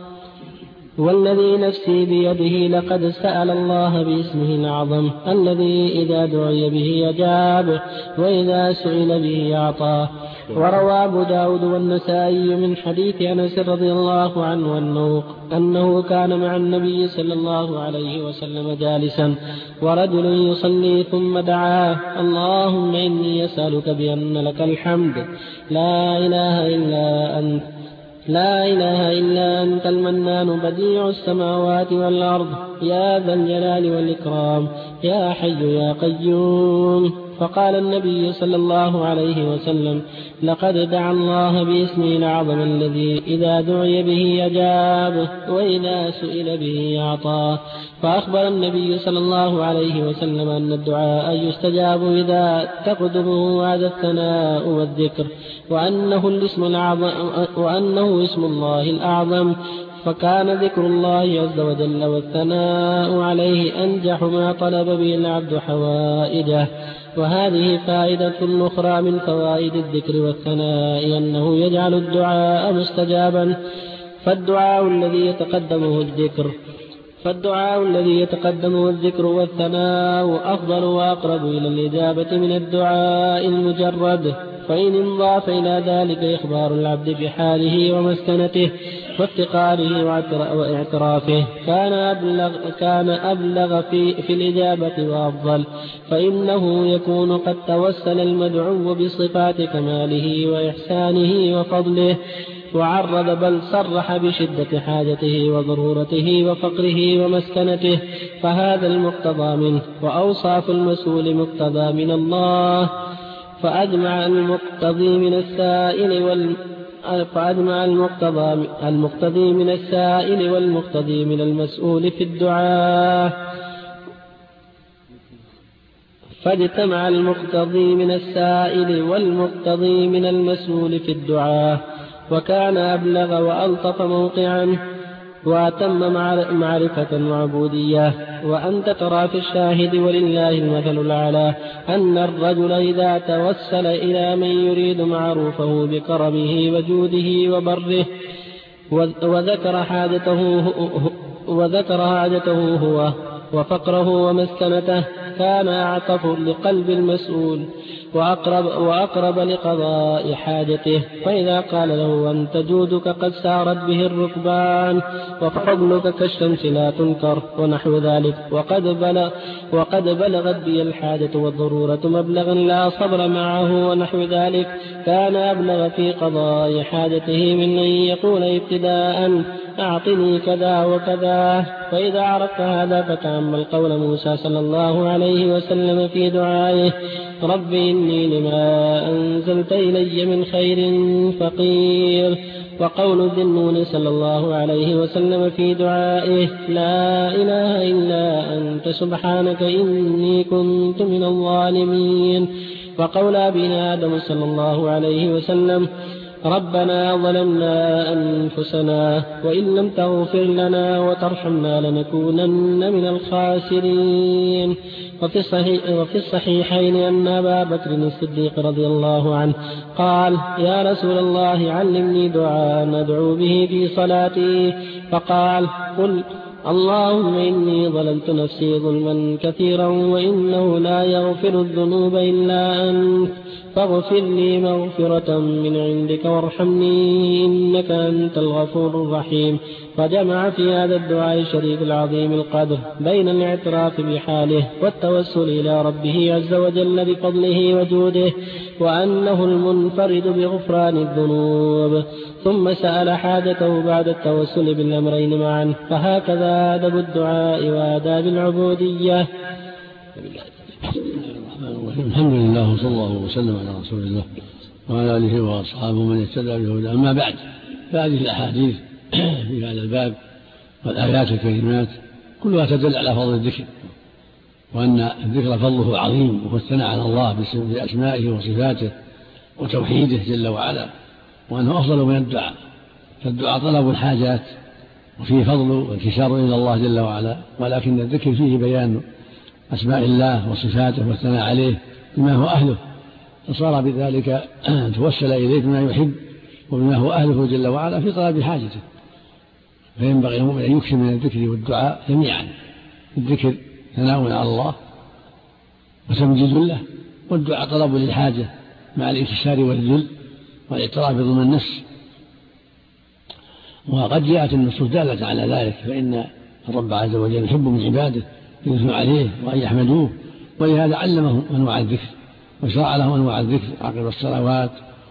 والذي نفسي بيده لقد سأل الله باسمه الأعظم الذي إذا دعي به أجاب وإذا سئل به أعطاه. وروى أبو داود والنسائي من حديث أنس رضي الله عنه أنه, أنه كان مع النبي صلى الله عليه وسلم جالسا ورجل يصلي ثم دعاه: اللهم إني أسألك بأن لك الحمد لا إله إلا أنت لا إله إلا أنت المنان بديع السماوات والأرض يا ذا الجلال والإكرام يا حي يا قيوم. فقال النبي صلى الله عليه وسلم: لقد دعا الله باسمه الأعظم الذي إذا دعي به أجاب وإذا سئل به أعطاه. فأخبر النبي صلى الله عليه وسلم أن الدعاء يستجاب إذا تقدمه هذا الثناء والذكر، وأنه الاسم الأعظم وأنه اسم الله الأعظم، فكان ذكر الله عز وجل والثناء عليه أنجح ما طلب به العبد حوائجه. وهذه فائدة أخرى من فوائد الذكر والثناء أنه يجعل الدعاء مستجابا، فالدعاء الذي يتقدمه الذكر فالدعاء الذي يتقدمه الذكر والثناء أفضل وأقرب إلى الإجابة من الدعاء المجرد، فإن انضاف إلى ذلك إخبار العبد بحاله ومسكنته وافتقاره واعترافه كان أبلغ, كان أبلغ في, في الإجابة وأفضل، فإنه يكون قد توسل المدعو بصفات كماله وإحسانه وفضله، وعرض بل صرح بشدة حاجته وضرورته وفقره ومسكنته، فهذا المقتضى منه. وأوصاف المسؤول مقتضى من الله، فأجمع المقتضي من السائل وال فأجمع المقتضى المقتضي من السائل والمقتضي من المسؤول في الدعاء فاجتمع المقتضي من السائل والمقتضي من المسؤول في الدعاء، وكان أبلغ وألطف موقعا وأتم معرفة وعبودية. وأنت ترى في الشاهد ولله المثل الأعلى أن الرجل إذا توسل إلى من يريد معروفه بكرمه وجوده وبره وذكر حاجته وذكر حاجته هو وفقره ومسكنته كان أعطف لقلب المسؤول وأقرب, وأقرب لقضاء حاجته. فإذا قال له أنت جودك قد سارت به الركبان وفضلك كالشمس لا تنكر ونحو ذلك، وقد, بلغ وقد بلغت بي الحاجة والضرورة مبلغا لا صبر معه ونحو ذلك، كان أبلغ في قضاء حاجته من أن يقول ابتداء أعطني كذا وكذا. فإذا عرفت هذا فتأمل قول موسى صلى الله عليه وسلم في دعائه رب إني لما أنزلت إلي من خير فقير، وقول ذي النون صلى الله عليه وسلم في دعائه لا إله إلا أنت سبحانك إني كنت من الظالمين، وقول أبينا آدم صلى الله عليه وسلم ربنا ظلمنا أنفسنا وإن لم تغفر لنا وترحمنا لنكونن من الخاسرين. وفي الصحيح وفي الصحيحين أن أبا بكر الصديق رضي الله عنه قال يا رسول الله علمني دعاء أدعو به في صلاتي، فقال قل اللهم إني ظلمت نفسي ظلما كثيرا وإنه لا يغفر الذنوب إلا أنت فاغفر لي مغفرة من عندك وارحمني إنك أنت الغفور الرحيم. فجمع في هذا الدعاء الشريف العظيم القدر بين الاعتراف بحاله والتوسل إلى ربه عز وجل بفضله وجوده وأنه المنفرد بغفران الذنوب، ثم سأل حاجته بعد التوسل بالأمرين معا، فهكذا آداب الدعاء وآداب العبودية. الحمد لله وصلى الله وسلم على رسول الله وعلى آله وأصحابه من اهتدى بهداه. أما بعد، فهذه الأحاديث في هذا الباب والآيات الكريمات كلها تدل على فضل الذكر، وأن الذكر فضله عظيم، وهو الثناء على الله بأسمائه وصفاته وتوحيده جل وعلا، وأنه أفضل من الدعاء. فالدعاء طلب الحاجات وفيه فضل وانكسار إلى الله جل وعلا، ولكن الذكر فيه بيان أسماء الله وصفاته والثناء عليه بما هو أهله، فصار بذلك توسل إليه بما يحب وبما هو أهله جل وعلا في طلب حاجته. فينبغي المؤمن أن يكثر من الذكر والدعاء جميعا. الذكر ثناء على الله وتمجيد له، والدعاء طلب للحاجة مع الانكسار والذل والاعتراف بظلم النفس. وقد جاءت النصوص دالة على ذلك، فإن الرب عز وجل يحب من عباده يثنوا عليه وأن يحمدوه، ولهذا علمهم أنواع الذكر وشرع لهم أنواع الذكر عقب الصلوات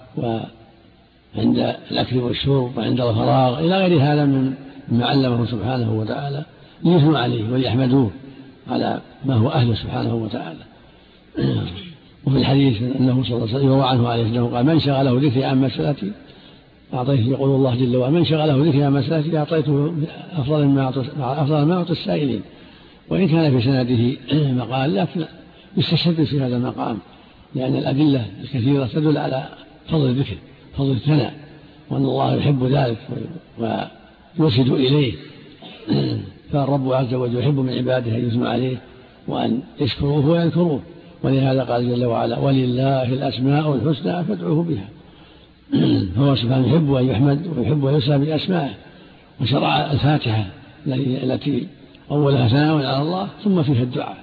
وعند الأكل والشرب وعند الفراغ إلى غير هذا مما علمهم سبحانه وتعالى ليثنوا عليه وليحمدوه على ما هو أهله سبحانه وتعالى. وفي الحديث أنه صلى الله عليه وسلم يروى عنه عليه السلام قال من شغله ذكري عن مسألتي أعطيته، يقول الله جل وعلا من شغله ذكري عن مسألتي أعطيته أفضل ما أعطي السائلين. وإن كان في سنده مقال لكن يستشهد في هذا المقام، لأن الأدلة الكثيرة تدل على فضل الذكر، فضل الثناء، وأن الله يحب ذلك ويوسد إليه. فالرب عز وجل يحب من عباده أن يثنوا عليه وأن يشكروه ويذكروه، ولهذا قال جل وعلا ولله الأسماء الحسنى فادعوه بها. فهو سبحانه يحب أن يحمد ويحب أن يسمى بأسمائه، وشرع الفاتحة التي أولها ثناء على الله ثم فيها الدعاء.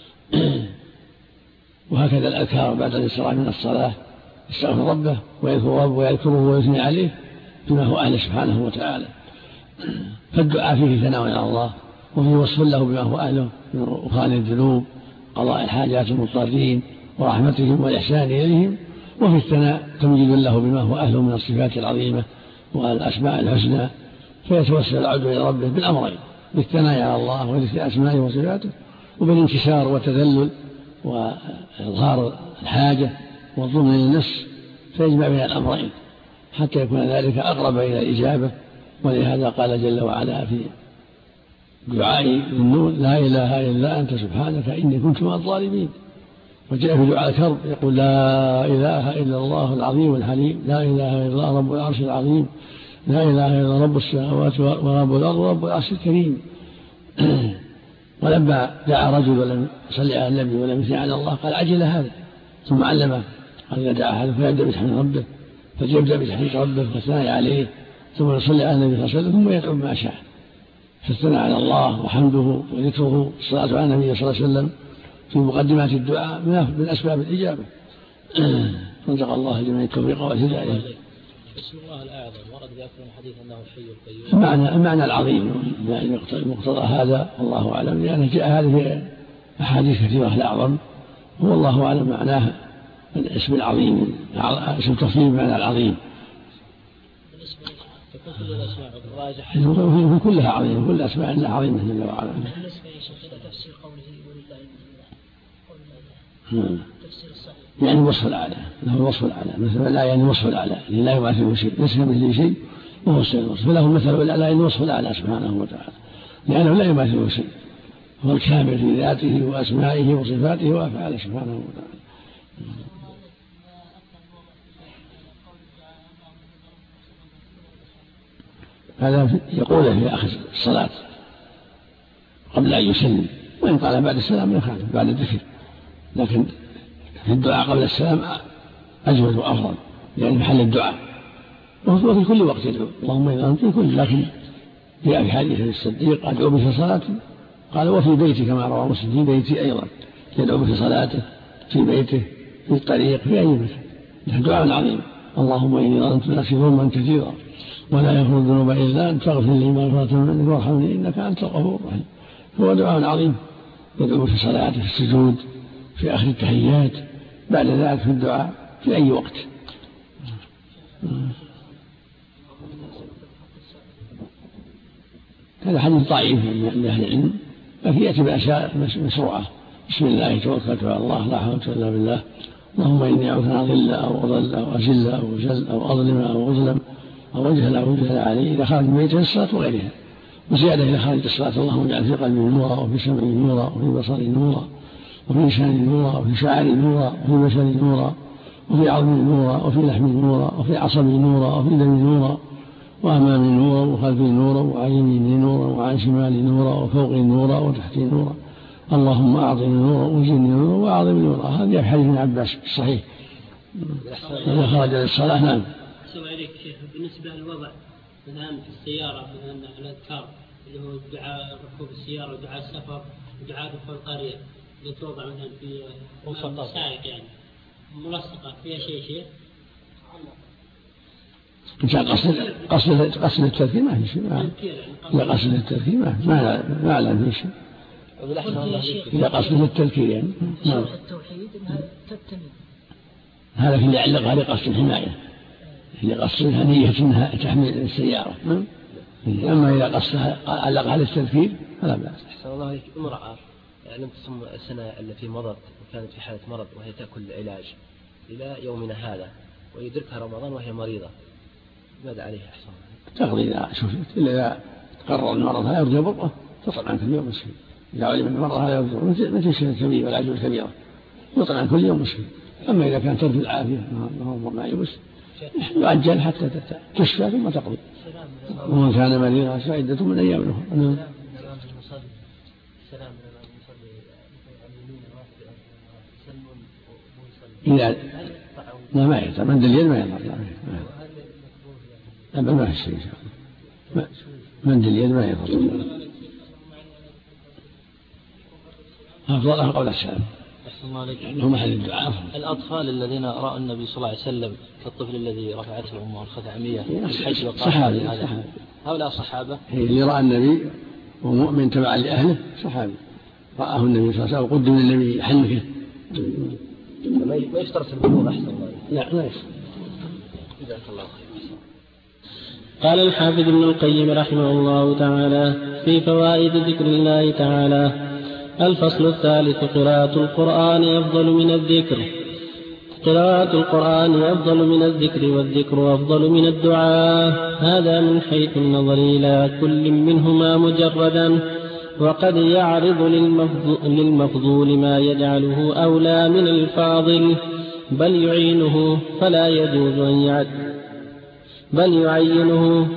وهكذا الأذكار بعد الإسراء من الصلاة يستغفر ربه ويذكر ربه ويذكره ويثني عليه بما هو أهله سبحانه وتعالى. فالدعاء فيه ثناء على الله وفيه وصف له بما هو أهله من غفران الذنوب قضاء الحاجات المضطرين ورحمتهم والإحسان إليهم، وفي الثناء تمجيد له بما هو أهله من الصفات العظيمة والأسماء الحسنى، فيتوسل العبد إلى ربه بالأمرين، بالثناء على الله وذكر أسمائه وصفاته، وبالانكسار والتذلل وإظهار الحاجة والظلم للنفس، فيجمع بين الأمرين حتى يكون ذلك أقرب إلى الإجابة. ولهذا قال جل وعلا في دعائي النون: لا إله إلا أنت سبحانك إني كنت من الظالمين. وجاء في دعاء الكرب يقول: لا إله إلا الله العظيم الحليم، لا إله إلا الله رب العرش العظيم، لا إله إلا رب السماوات ورب الأرض ورب العرش الكريم. ولما دعا رجل ولم يصلي على النبي ولم يثني على الله قال: عجل هذا، ثم علمه قال: إذا دعا هذا فيبدأ بتحميد ربه، فليبدأ بتحميد ربه والثناء عليه، ثم يصلي على النبي صلى الله عليه وسلم، ثم يدعو ما شاء. فالثناء على الله وحمده وذكره الصلاة على النبي صلى الله عليه وسلم في مقدمات الدعاء من أسباب الإجابة. رزق الله جميع التوفيق والهداية. اسم الله الأعظم ورد في أكثر من حديث أنه الحي القيوم. المعنى المعنى العظيم مقتضى هذا والله أعلم، لأنه جاء هذا في أحاديث كثيرة. الأعظم هو الله أعلم معناه الاسم العظيم، اسم تفضيل بمعنى العظيم. في كلها عظيم، كل أسماء الله عظيمة جل وعلا. يعني الوصف الأعلى، له الوصف الأعلى، مثل لا يعني الوصف الأعلى لا يماثله شيء، ليس كمثله شيء وهو السميع البصير، فله المثل الأعلى يعني الوصف الأعلى سبحانه وتعالى، لأنه لا يماثله شيء، هو الكامل في ذاته وأسمائه وصفاته وأفعاله سبحانه وتعالى. هذا يقوله في آخر الصلاة قبل أن يسلم، وإن قال بعد السلام يخالف بعد الذكر، لكن في الدعاء قبل السلام أجود وأفضل، يعني محل الدعاء، وفي كل وقت يدعو اللهم إذا أنت كل، لكن جاء في حديث الصديق أدعو به في صلاته، قال وفي بيتي كما رواه مسلم، في بيتي أيضا يدعو به في صلاته، في بيته، في الطريق، في أي مكان، دعاء عظيم. اللهم إني ظلمت نفسي ظلما كثيرا ولا يغفر الذنوب إلا أنت فاغفر لي مغفرة منك وارحمني إنك أنت الغفور الرحيم. هو دعاء عظيم يدعو في صلاته، في السجود، في آخر التحيات، بعد ذلك في الدعاء في أي وقت. هذا حديث ضعيف من أهل العلم، لكن يأتي بأشياء مشروعة: بسم الله توكلت على الله لا حول إلا بالله، اللهم إني أعوذ أن أضل أو أضل أو أجل أو أجل أو أظلم أو أظلم أو أجهل أو أجهل عليه إذا خرج من بيته الصلاة وغيرها. وزيادة إذا خرج الصلاة: اللهم اجعل في قلبي نورا وفي سمعي نورا وفي بصري نورا وفي لساني نورا وفي شعري نورا وفي بشري نورا وفي عظمي نورا وفي لحمي نورا وفي عصبي نورا وفي دمي نورا وأمامي نورا وخلفي نورا وعن يميني نورا وعن شمالي نورا وفوقي نورا وتحتي نورا، اللهم أعطني نورا وزدني نورا وأعظم نورا. هذا في حديث ابن عباس الصحيح إذا خرج للصلاة. نعم. سؤال عليك شيخ بالنسبة للوضع مثلا في السيارة، مثلا الأذكار اللي هو دعاء ركوب السيارة ودعاء السفر ودعاء دخول القرية اللي توضع مثلا في السائق، يعني ملصقة فيها شيء شيء إن كان قصد قصد قصد التركيب ما في شيء، لا قصد التركيب ما ما ما لا في شيء، إذا قصد التركيب يعني التوحيد إنها تتمم. هذا اللي يعلق على قصد الحماية، اللي قصدها نية إنها تحمل السيارة. أما إذا قصدها علق على التركيب فلا بأس. أحسن الله عليك. امرأة لم تصم السنة التي مضت وكانت في حالة مرض وهي تأكل علاج إلى يومنا هذا ويدركها رمضان وهي مريضة، ماذا عليها أحسن؟ تقضي إذا شفت، إلا إذا قرر المرض هذا يرجى برأة تطعم عن كل يوم مسكين. إذا علم أن المرض هذا يرجى مثل السنة الكبيرة والعجوز الكبيرة يطعم عن كل يوم مسكين. أما إذا كان ترجو العافية ما ما يبس يؤجل حتى تشفى ثم تقضي. ومن كان مريضا فعدة من أيام أخرى. إذا لا ما يطلع مد اليد ما يطلع أبدا ما في شيء، مد اليد ما يطلع. أفضلها قول السلام لأنه محل الدعاء. الأطفال الذين رأوا النبي صلى الله عليه وسلم كالطفل الذي رفعته أمه الخثعمية الحج صحابي هؤلاء صحابة اللي رأى النبي ومؤمن تبعا لأهله صحابي رآه النبي صلى الله عليه وسلم قدم النبي حنكه ما يشترط البلوغ أحسن الله. لا ما يشترط. جزاك الله خير. قال الحافظ ابن القيم رحمه الله تعالى في فوائد ذكر الله تعالى: الفصل الثالث: قراءة القرآن أفضل من الذكر. قراءة القرآن أفضل من الذكر، والذكر أفضل من الدعاء. هذا من حيث النظر إلى كل منهما مجردا، وقد يعرض للمفضول ما يجعله أولى من الفاضل، بل يعينه فلا يجوز أن يعد بل يعينه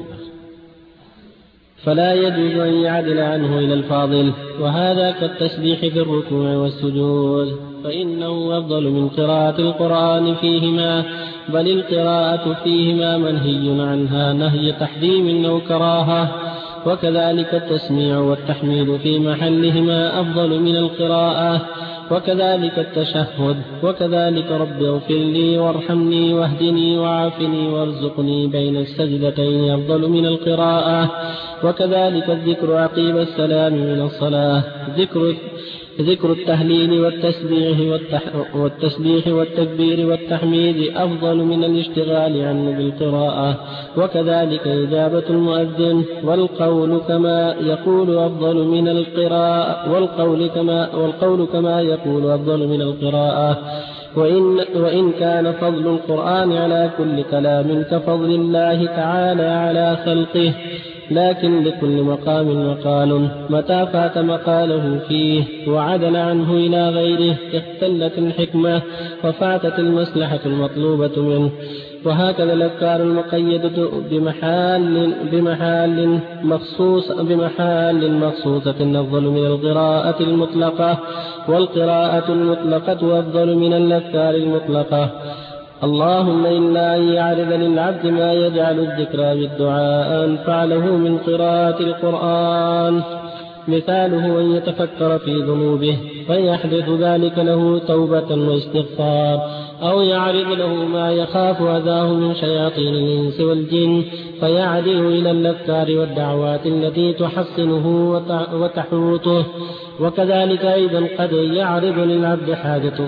فلا يجوز أن يعدل عنه إلى الفاضل. وهذا كالتسبيح في الركوع والسجود، فإنه أفضل من قراءة القرآن فيهما، بل القراءة فيهما منهي عنها نهي تحريم أو كراهة. وكذلك التسميع والتحميد في محلهما أفضل من القراءة، وكذلك التشهد، وكذلك رب اغفر لي وارحمني واهدني وعافني وارزقني بين السجدتين أفضل من القراءة. وكذلك الذكر عقيب السلام من الصلاة، ذكر ذكر التهليل والتسبيح والتسبيح والتكبير والتحميد أفضل من الاشتغال عنه بالقراءة. وكذلك إجابة المؤذن، والقول كما يقول أفضل من القراءة والقول كما والقول كما يقول أفضل من القراءة. وإن, وإن كان فضل القرآن على كل كلام كفضل الله تعالى على خلقه، لكن لكل مقام مقال، متى فات مقاله فيه وعدل عنه إلى غيره اختلت الحكمة وفاتت المصلحة المطلوبة منه. وهكذا الأذكار المقيدة بمحال بمحال مخصوص بمحال مخصوصة أفضل من القراءة المطلقة، والقراءة المطلقة أفضل من الأذكار المطلقة. اللهم إلا أن يعرض للعبد ما يجعل الذكر بالدعاء أنفع له من قراءة القرآن، مثاله أن يتفكر في ذنوبه فيحدث ذلك له توبة واستغفار، أو يعرض له ما يخاف أذاه من شياطين الإنس والجن فيعدل إلى الأذكار والدعوات التي تحصنه وتحوطه. وكذلك أيضا قد يعرض للعبد حاجته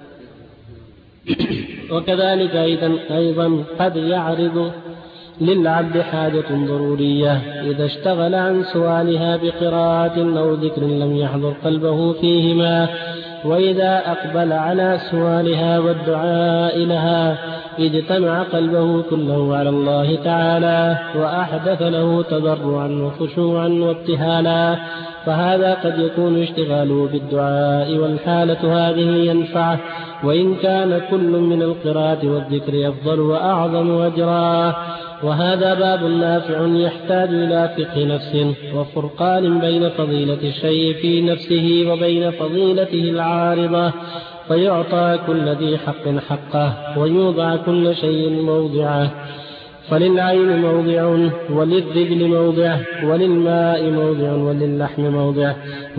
وكذلك أيضا, أيضا قد يعرض للعبد حاجة ضرورية إذا اشتغل عن سؤالها بقراءة أو ذكر لم يحضر قلبه فيهما، وإذا أقبل على سؤالها والدعاء لها اجتمع قلبه كله على الله تعالى وأحدث له تضرعا وخشوعا وابتهالا، فهذا قد يكون اشتغاله بالدعاء والحالة هذه ينفعه، وإن كان كل من القراءة والذكر أفضل وأعظم أجرا. وهذا باب نافع يحتاج إلى فقه نفس وفرقان بين فضيلة الشيء في نفسه وبين فضيلته العارضة، فيعطى كل ذي حق حقه ويوضع كل شيء موضعه. فللعين موضع وللرجل موضع وللماء موضع وللحم موضع،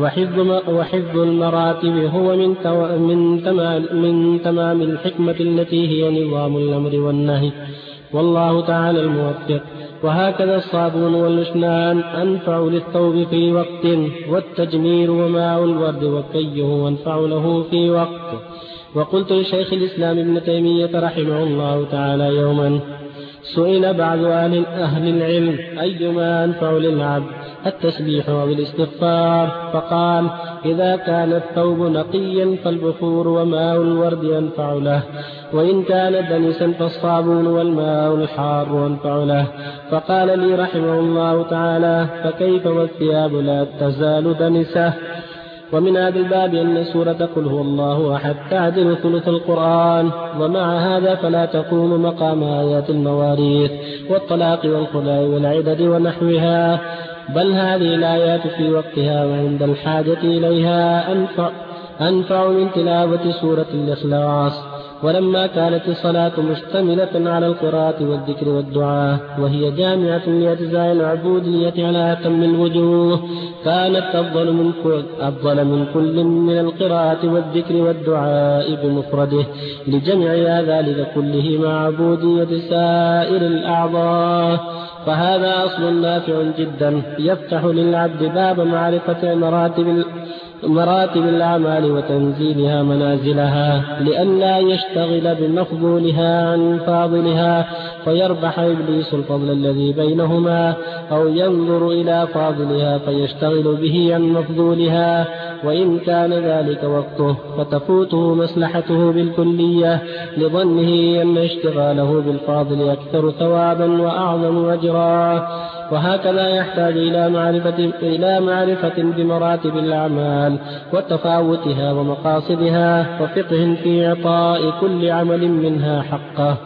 وحفظ المراتب هو من, من, تمام من تمام الحكمة التي هي نظام الأمر والنهي، والله تعالى الموفق. وهكذا الصابون والأشنان أنفع للثوب في وقت، والتجمير وماء الورد وكيه أنفع له في وقت. وقلت لشيخ الإسلام ابن تيمية رحمه الله تعالى يوما: سئل بعض أهل العلم أيما أنفع للعبد، التسبيح أو الاستغفار؟ فقال: إذا كان الثوب نقيا فالبخور وماء الورد أنفع له، وإن كان دنسا فالصابون والماء الحار أنفع له. فقال لي رحمه الله تعالى: فكيف والثياب لا تزال دنسة؟ ومن هذا الباب أن سورة قل هو الله أحد تعدل ثلث القرآن، ومع هذا فلا تقوم مقام آيات المواريث والطلاق والخلاء والعدد ونحوها، بل هذه الآيات في وقتها وعند الحاجة إليها أنفع, أنفع من تلاوة سورة الإخلاص. ولما كانت الصلاة مشتملة على القراءة والذكر والدعاء وهي جامعة لأجزاء العبودية على أتم الوجوه كانت أفضل من كل, أفضل من كل من القراءة والذكر والدعاء بمفرده لجمع ذلك كله مع عبودية سائر الأعضاء. فهذا أصل نافع جدا يفتح للعبد باب معرفة مراتب مراتب الأعمال وتنزيلها منازلها لئلا يشتغل بمفضولها عن فاضلها فيربح إبليس الفضل الذي بينهما أو ينظر إلى فاضلها فيشتغل به عن مفضولها وإن كان ذلك وقته فتفوته مصلحته بالكلية لظنه أن اشتغاله بالفاضل أكثر ثوابا وأعظم أجرا. وهكذا يحتاج إلى معرفة, إلى معرفة بمراتب الأعمال وتفاوتها ومقاصدها وفقه في إعطاء كل عمل منها حقه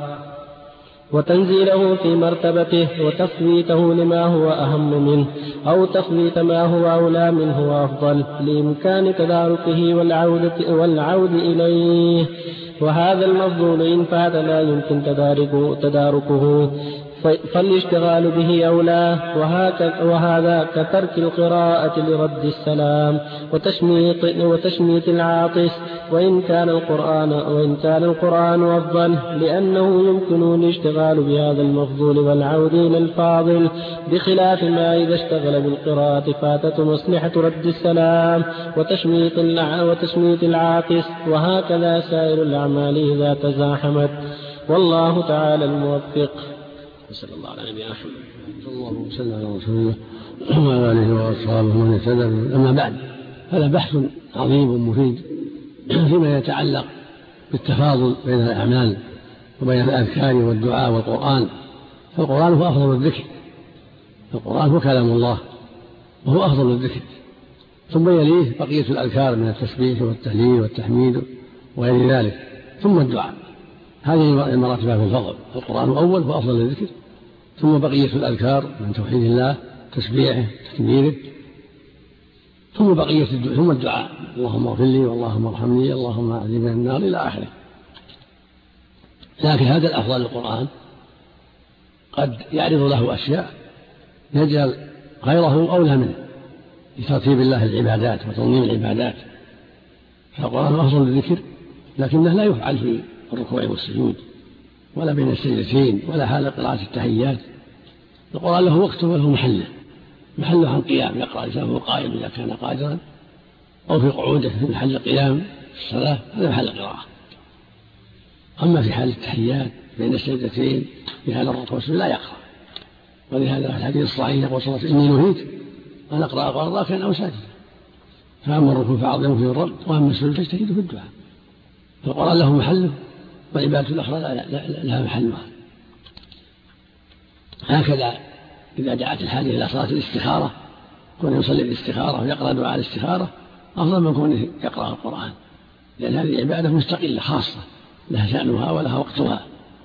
وتنزيله في مرتبته وتفويته لما هو أهم منه أو تفويت ما هو أولى منه وأفضل لإمكان تداركه والعودة, والعود إليه. وهذا المفضول إن فات لا يمكن تداركه, تداركه فالاشتغال به أولى. وهذا كترك القراءة لرد السلام وتشميت, وتشميت العاطس وإن كان القرآن وإن كان القرآن أفضل لأنه يمكن الاشتغال بهذا المفضول والعود إلى الفاضل بخلاف ما إذا اشتغل بالقراءة فاتت مصلحة رد السلام وتشميت وتشميت العاطس. وهكذا سائر الأعمال إذا تزاحمت. والله تعالى الموفق. صلى الله على نبينا محمد صلى الله وسلم على رسول الله وعلى اله واصحابه ومن اهتدى. اما بعد، هذا بحث عظيم ومفيد فيما يتعلق بالتفاضل بين الاعمال وبين الاذكار والدعاء والقران. فالقران هو افضل الذكر، القران هو كلام الله وهو افضل الذكر، ثم يليه بقيه الاذكار من التسبيح والتهليل والتحميد وغير ذلك، ثم الدعاء. هذه المراتب في الفضل. القرآن أول وأفضل الذكر، ثم بقية الأذكار من توحيد الله تسبيحه تكبيره، ثم بقية الدعاء، ثم الدعاء اللهم اغفر لي واللهم ارحمني اللهم أعذني من النار إلى آخره. لكن هذا الأفضل للقرآن قد يعرض له أشياء يجعل غيره أولى منه لترتيب الله العبادات وتنظيم العبادات. فالقرآن أفضل الذكر لكنه لا يفعل في الركوع والسجود ولا بين السجدتين ولا حال قراءة التحيات. القرآن له وقته وله محله، محله عن قيام يقرأ لسانه قائم إذا كان قادرا، أو في قعوده في محل القيام في الصلاة، هذا محل القراءة. أما في حال التحيات بين السجدتين في حال الركوع والسجود لا يقرأ. ولهذا في الحديث الصحيح يقول صلى الله عليه وسلم إني نهيت أن أقرأ قرآن راكعا أو ساجدا، فأما الركوع فعظموا فيه الرب وأما السجود فاجتهدوا في الدعاء. فالقرآن له محله والعبادة الأخرى لها محلها. هكذا إذا دعت الحاجة إلى صلاة الاستخارة كون يصلي الاستخارة ويقرأ دعاء الاستخارة أفضل من كونه يقرأ القرآن، لأن هذه عبادة مستقلة خاصة لها شأنها ولها وقتها.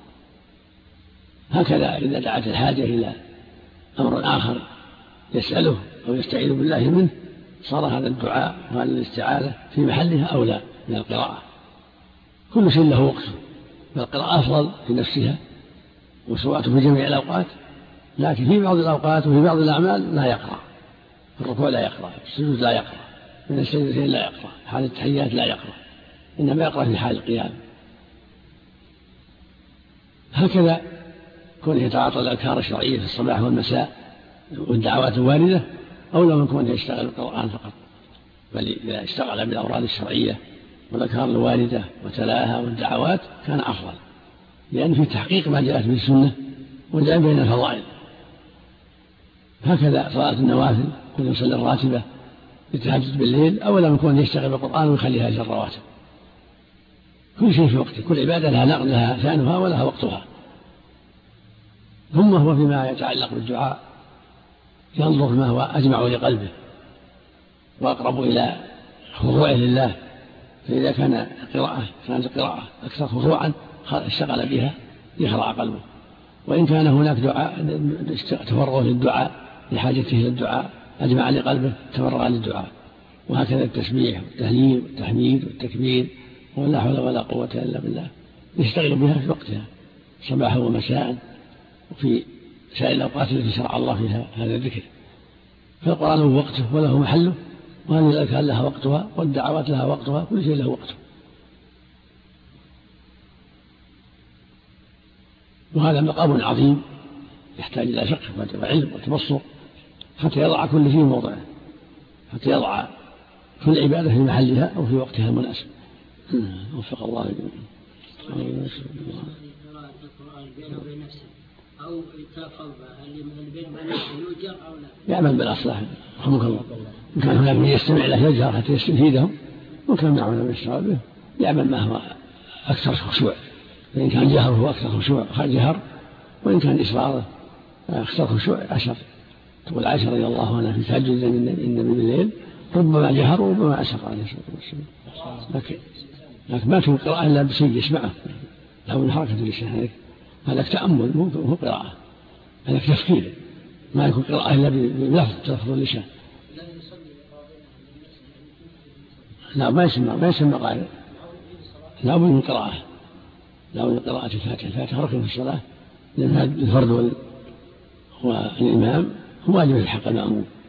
هكذا إذا دعت الحاجة إلى أمر آخر يسأله أو يستعيذ بالله منه صار هذا الدعاء وهذه الاستعاذة في محلها أولى من القراءة. كل شيء له وقته، فالقراءة أفضل في نفسها وسواءته في جميع الأوقات، لكن في بعض الأوقات وفي بعض الأعمال لا يقرأ. في الركوع لا يقرأ، في السجود لا يقرأ، من السجدتين لا يقرأ، حال التحيات لا يقرأ، إنما يقرأ في حال القيام. هكذا كونه يتعاطى الأذكار الشرعية في الصباح والمساء والدعوات الواردة أولى من كونه يشتغل بالقرآن فقط، بل إذا اشتغل بالأوراد الشرعية والأذكار الواردة وتلاها والدعوات كان أفضل، لأن في تحقيق ما جاءت به السنة والجمع بين الفضائل. هكذا صلاة النوافل كل يصلي الراتبة يتهجد بالليل أولا من كون يشتغل بالقرآن ويخليها أجر الرواتب. كل شيء في وقته، كل عبادة لها نقل لها شأنها ولها وقتها. ثم هو فيما يتعلق بالدعاء ينظر ما هو أجمع لقلبه وأقرب إلى خضوعه لله. فإذا كان القراءة كانت القراءة أكثر خضوعا اشتغل بها يخضع قلبه، وإن كان هناك دعاء تفرغ للدعاء لحاجته إلى الدعاء أجمع لقلبه تفرغ للدعاء. وهكذا التسبيح والتهليل والتحميد والتكبير ولا حول ولا قوة إلا بالله يشتغل بها في وقتها صباحا ومساء وفي سائر الأوقات التي شرع الله فيها هذا الذكر. فالقرآن له وقته وله محله، وهذه الأذكار لها وقتها والدعوات لها وقتها، كل شيء له وقته. وهذا مقام عظيم يحتاج إلى فقه وعلم وتبصر حتى يضع كل شيء موضعه، حتى يضع كل عبادة في محلها أو في وقتها المناسب. وفق الله جميعا. أو يتفضل اللي من بين يوجر أو لا يعمل بالأصلح رحمك الله. إن كان هناك من يستمع له يجهر حتى يستفيدهم، وكان معه من يشتغل به يعمل ما هو أكثر خشوع. فإن كان جهره هو أكثر خشوع جهر، وإن كان إصراره أكثر خشوع أسر. تقول عائشة رضي الله عنها في تهجد النبي بالليل ربما جهر وربما أسر عليه الصلاة والسلام. لكن لكن ما تكون قراءة إلا بشيء يسمعه له من حركة اللسان. هذا تأمل مو قراءة، هذا تفكير. ما يكون قراءة إلا بلفظ تلفظ اللسان. لا ما يسمى ما يسمى قارئ، لا بد من قراءة، لا بد من قراءة الفاتحة. الفاتحة ركن في الصلاة، لأن الفرد والإمام هو واجب في حق المأموم.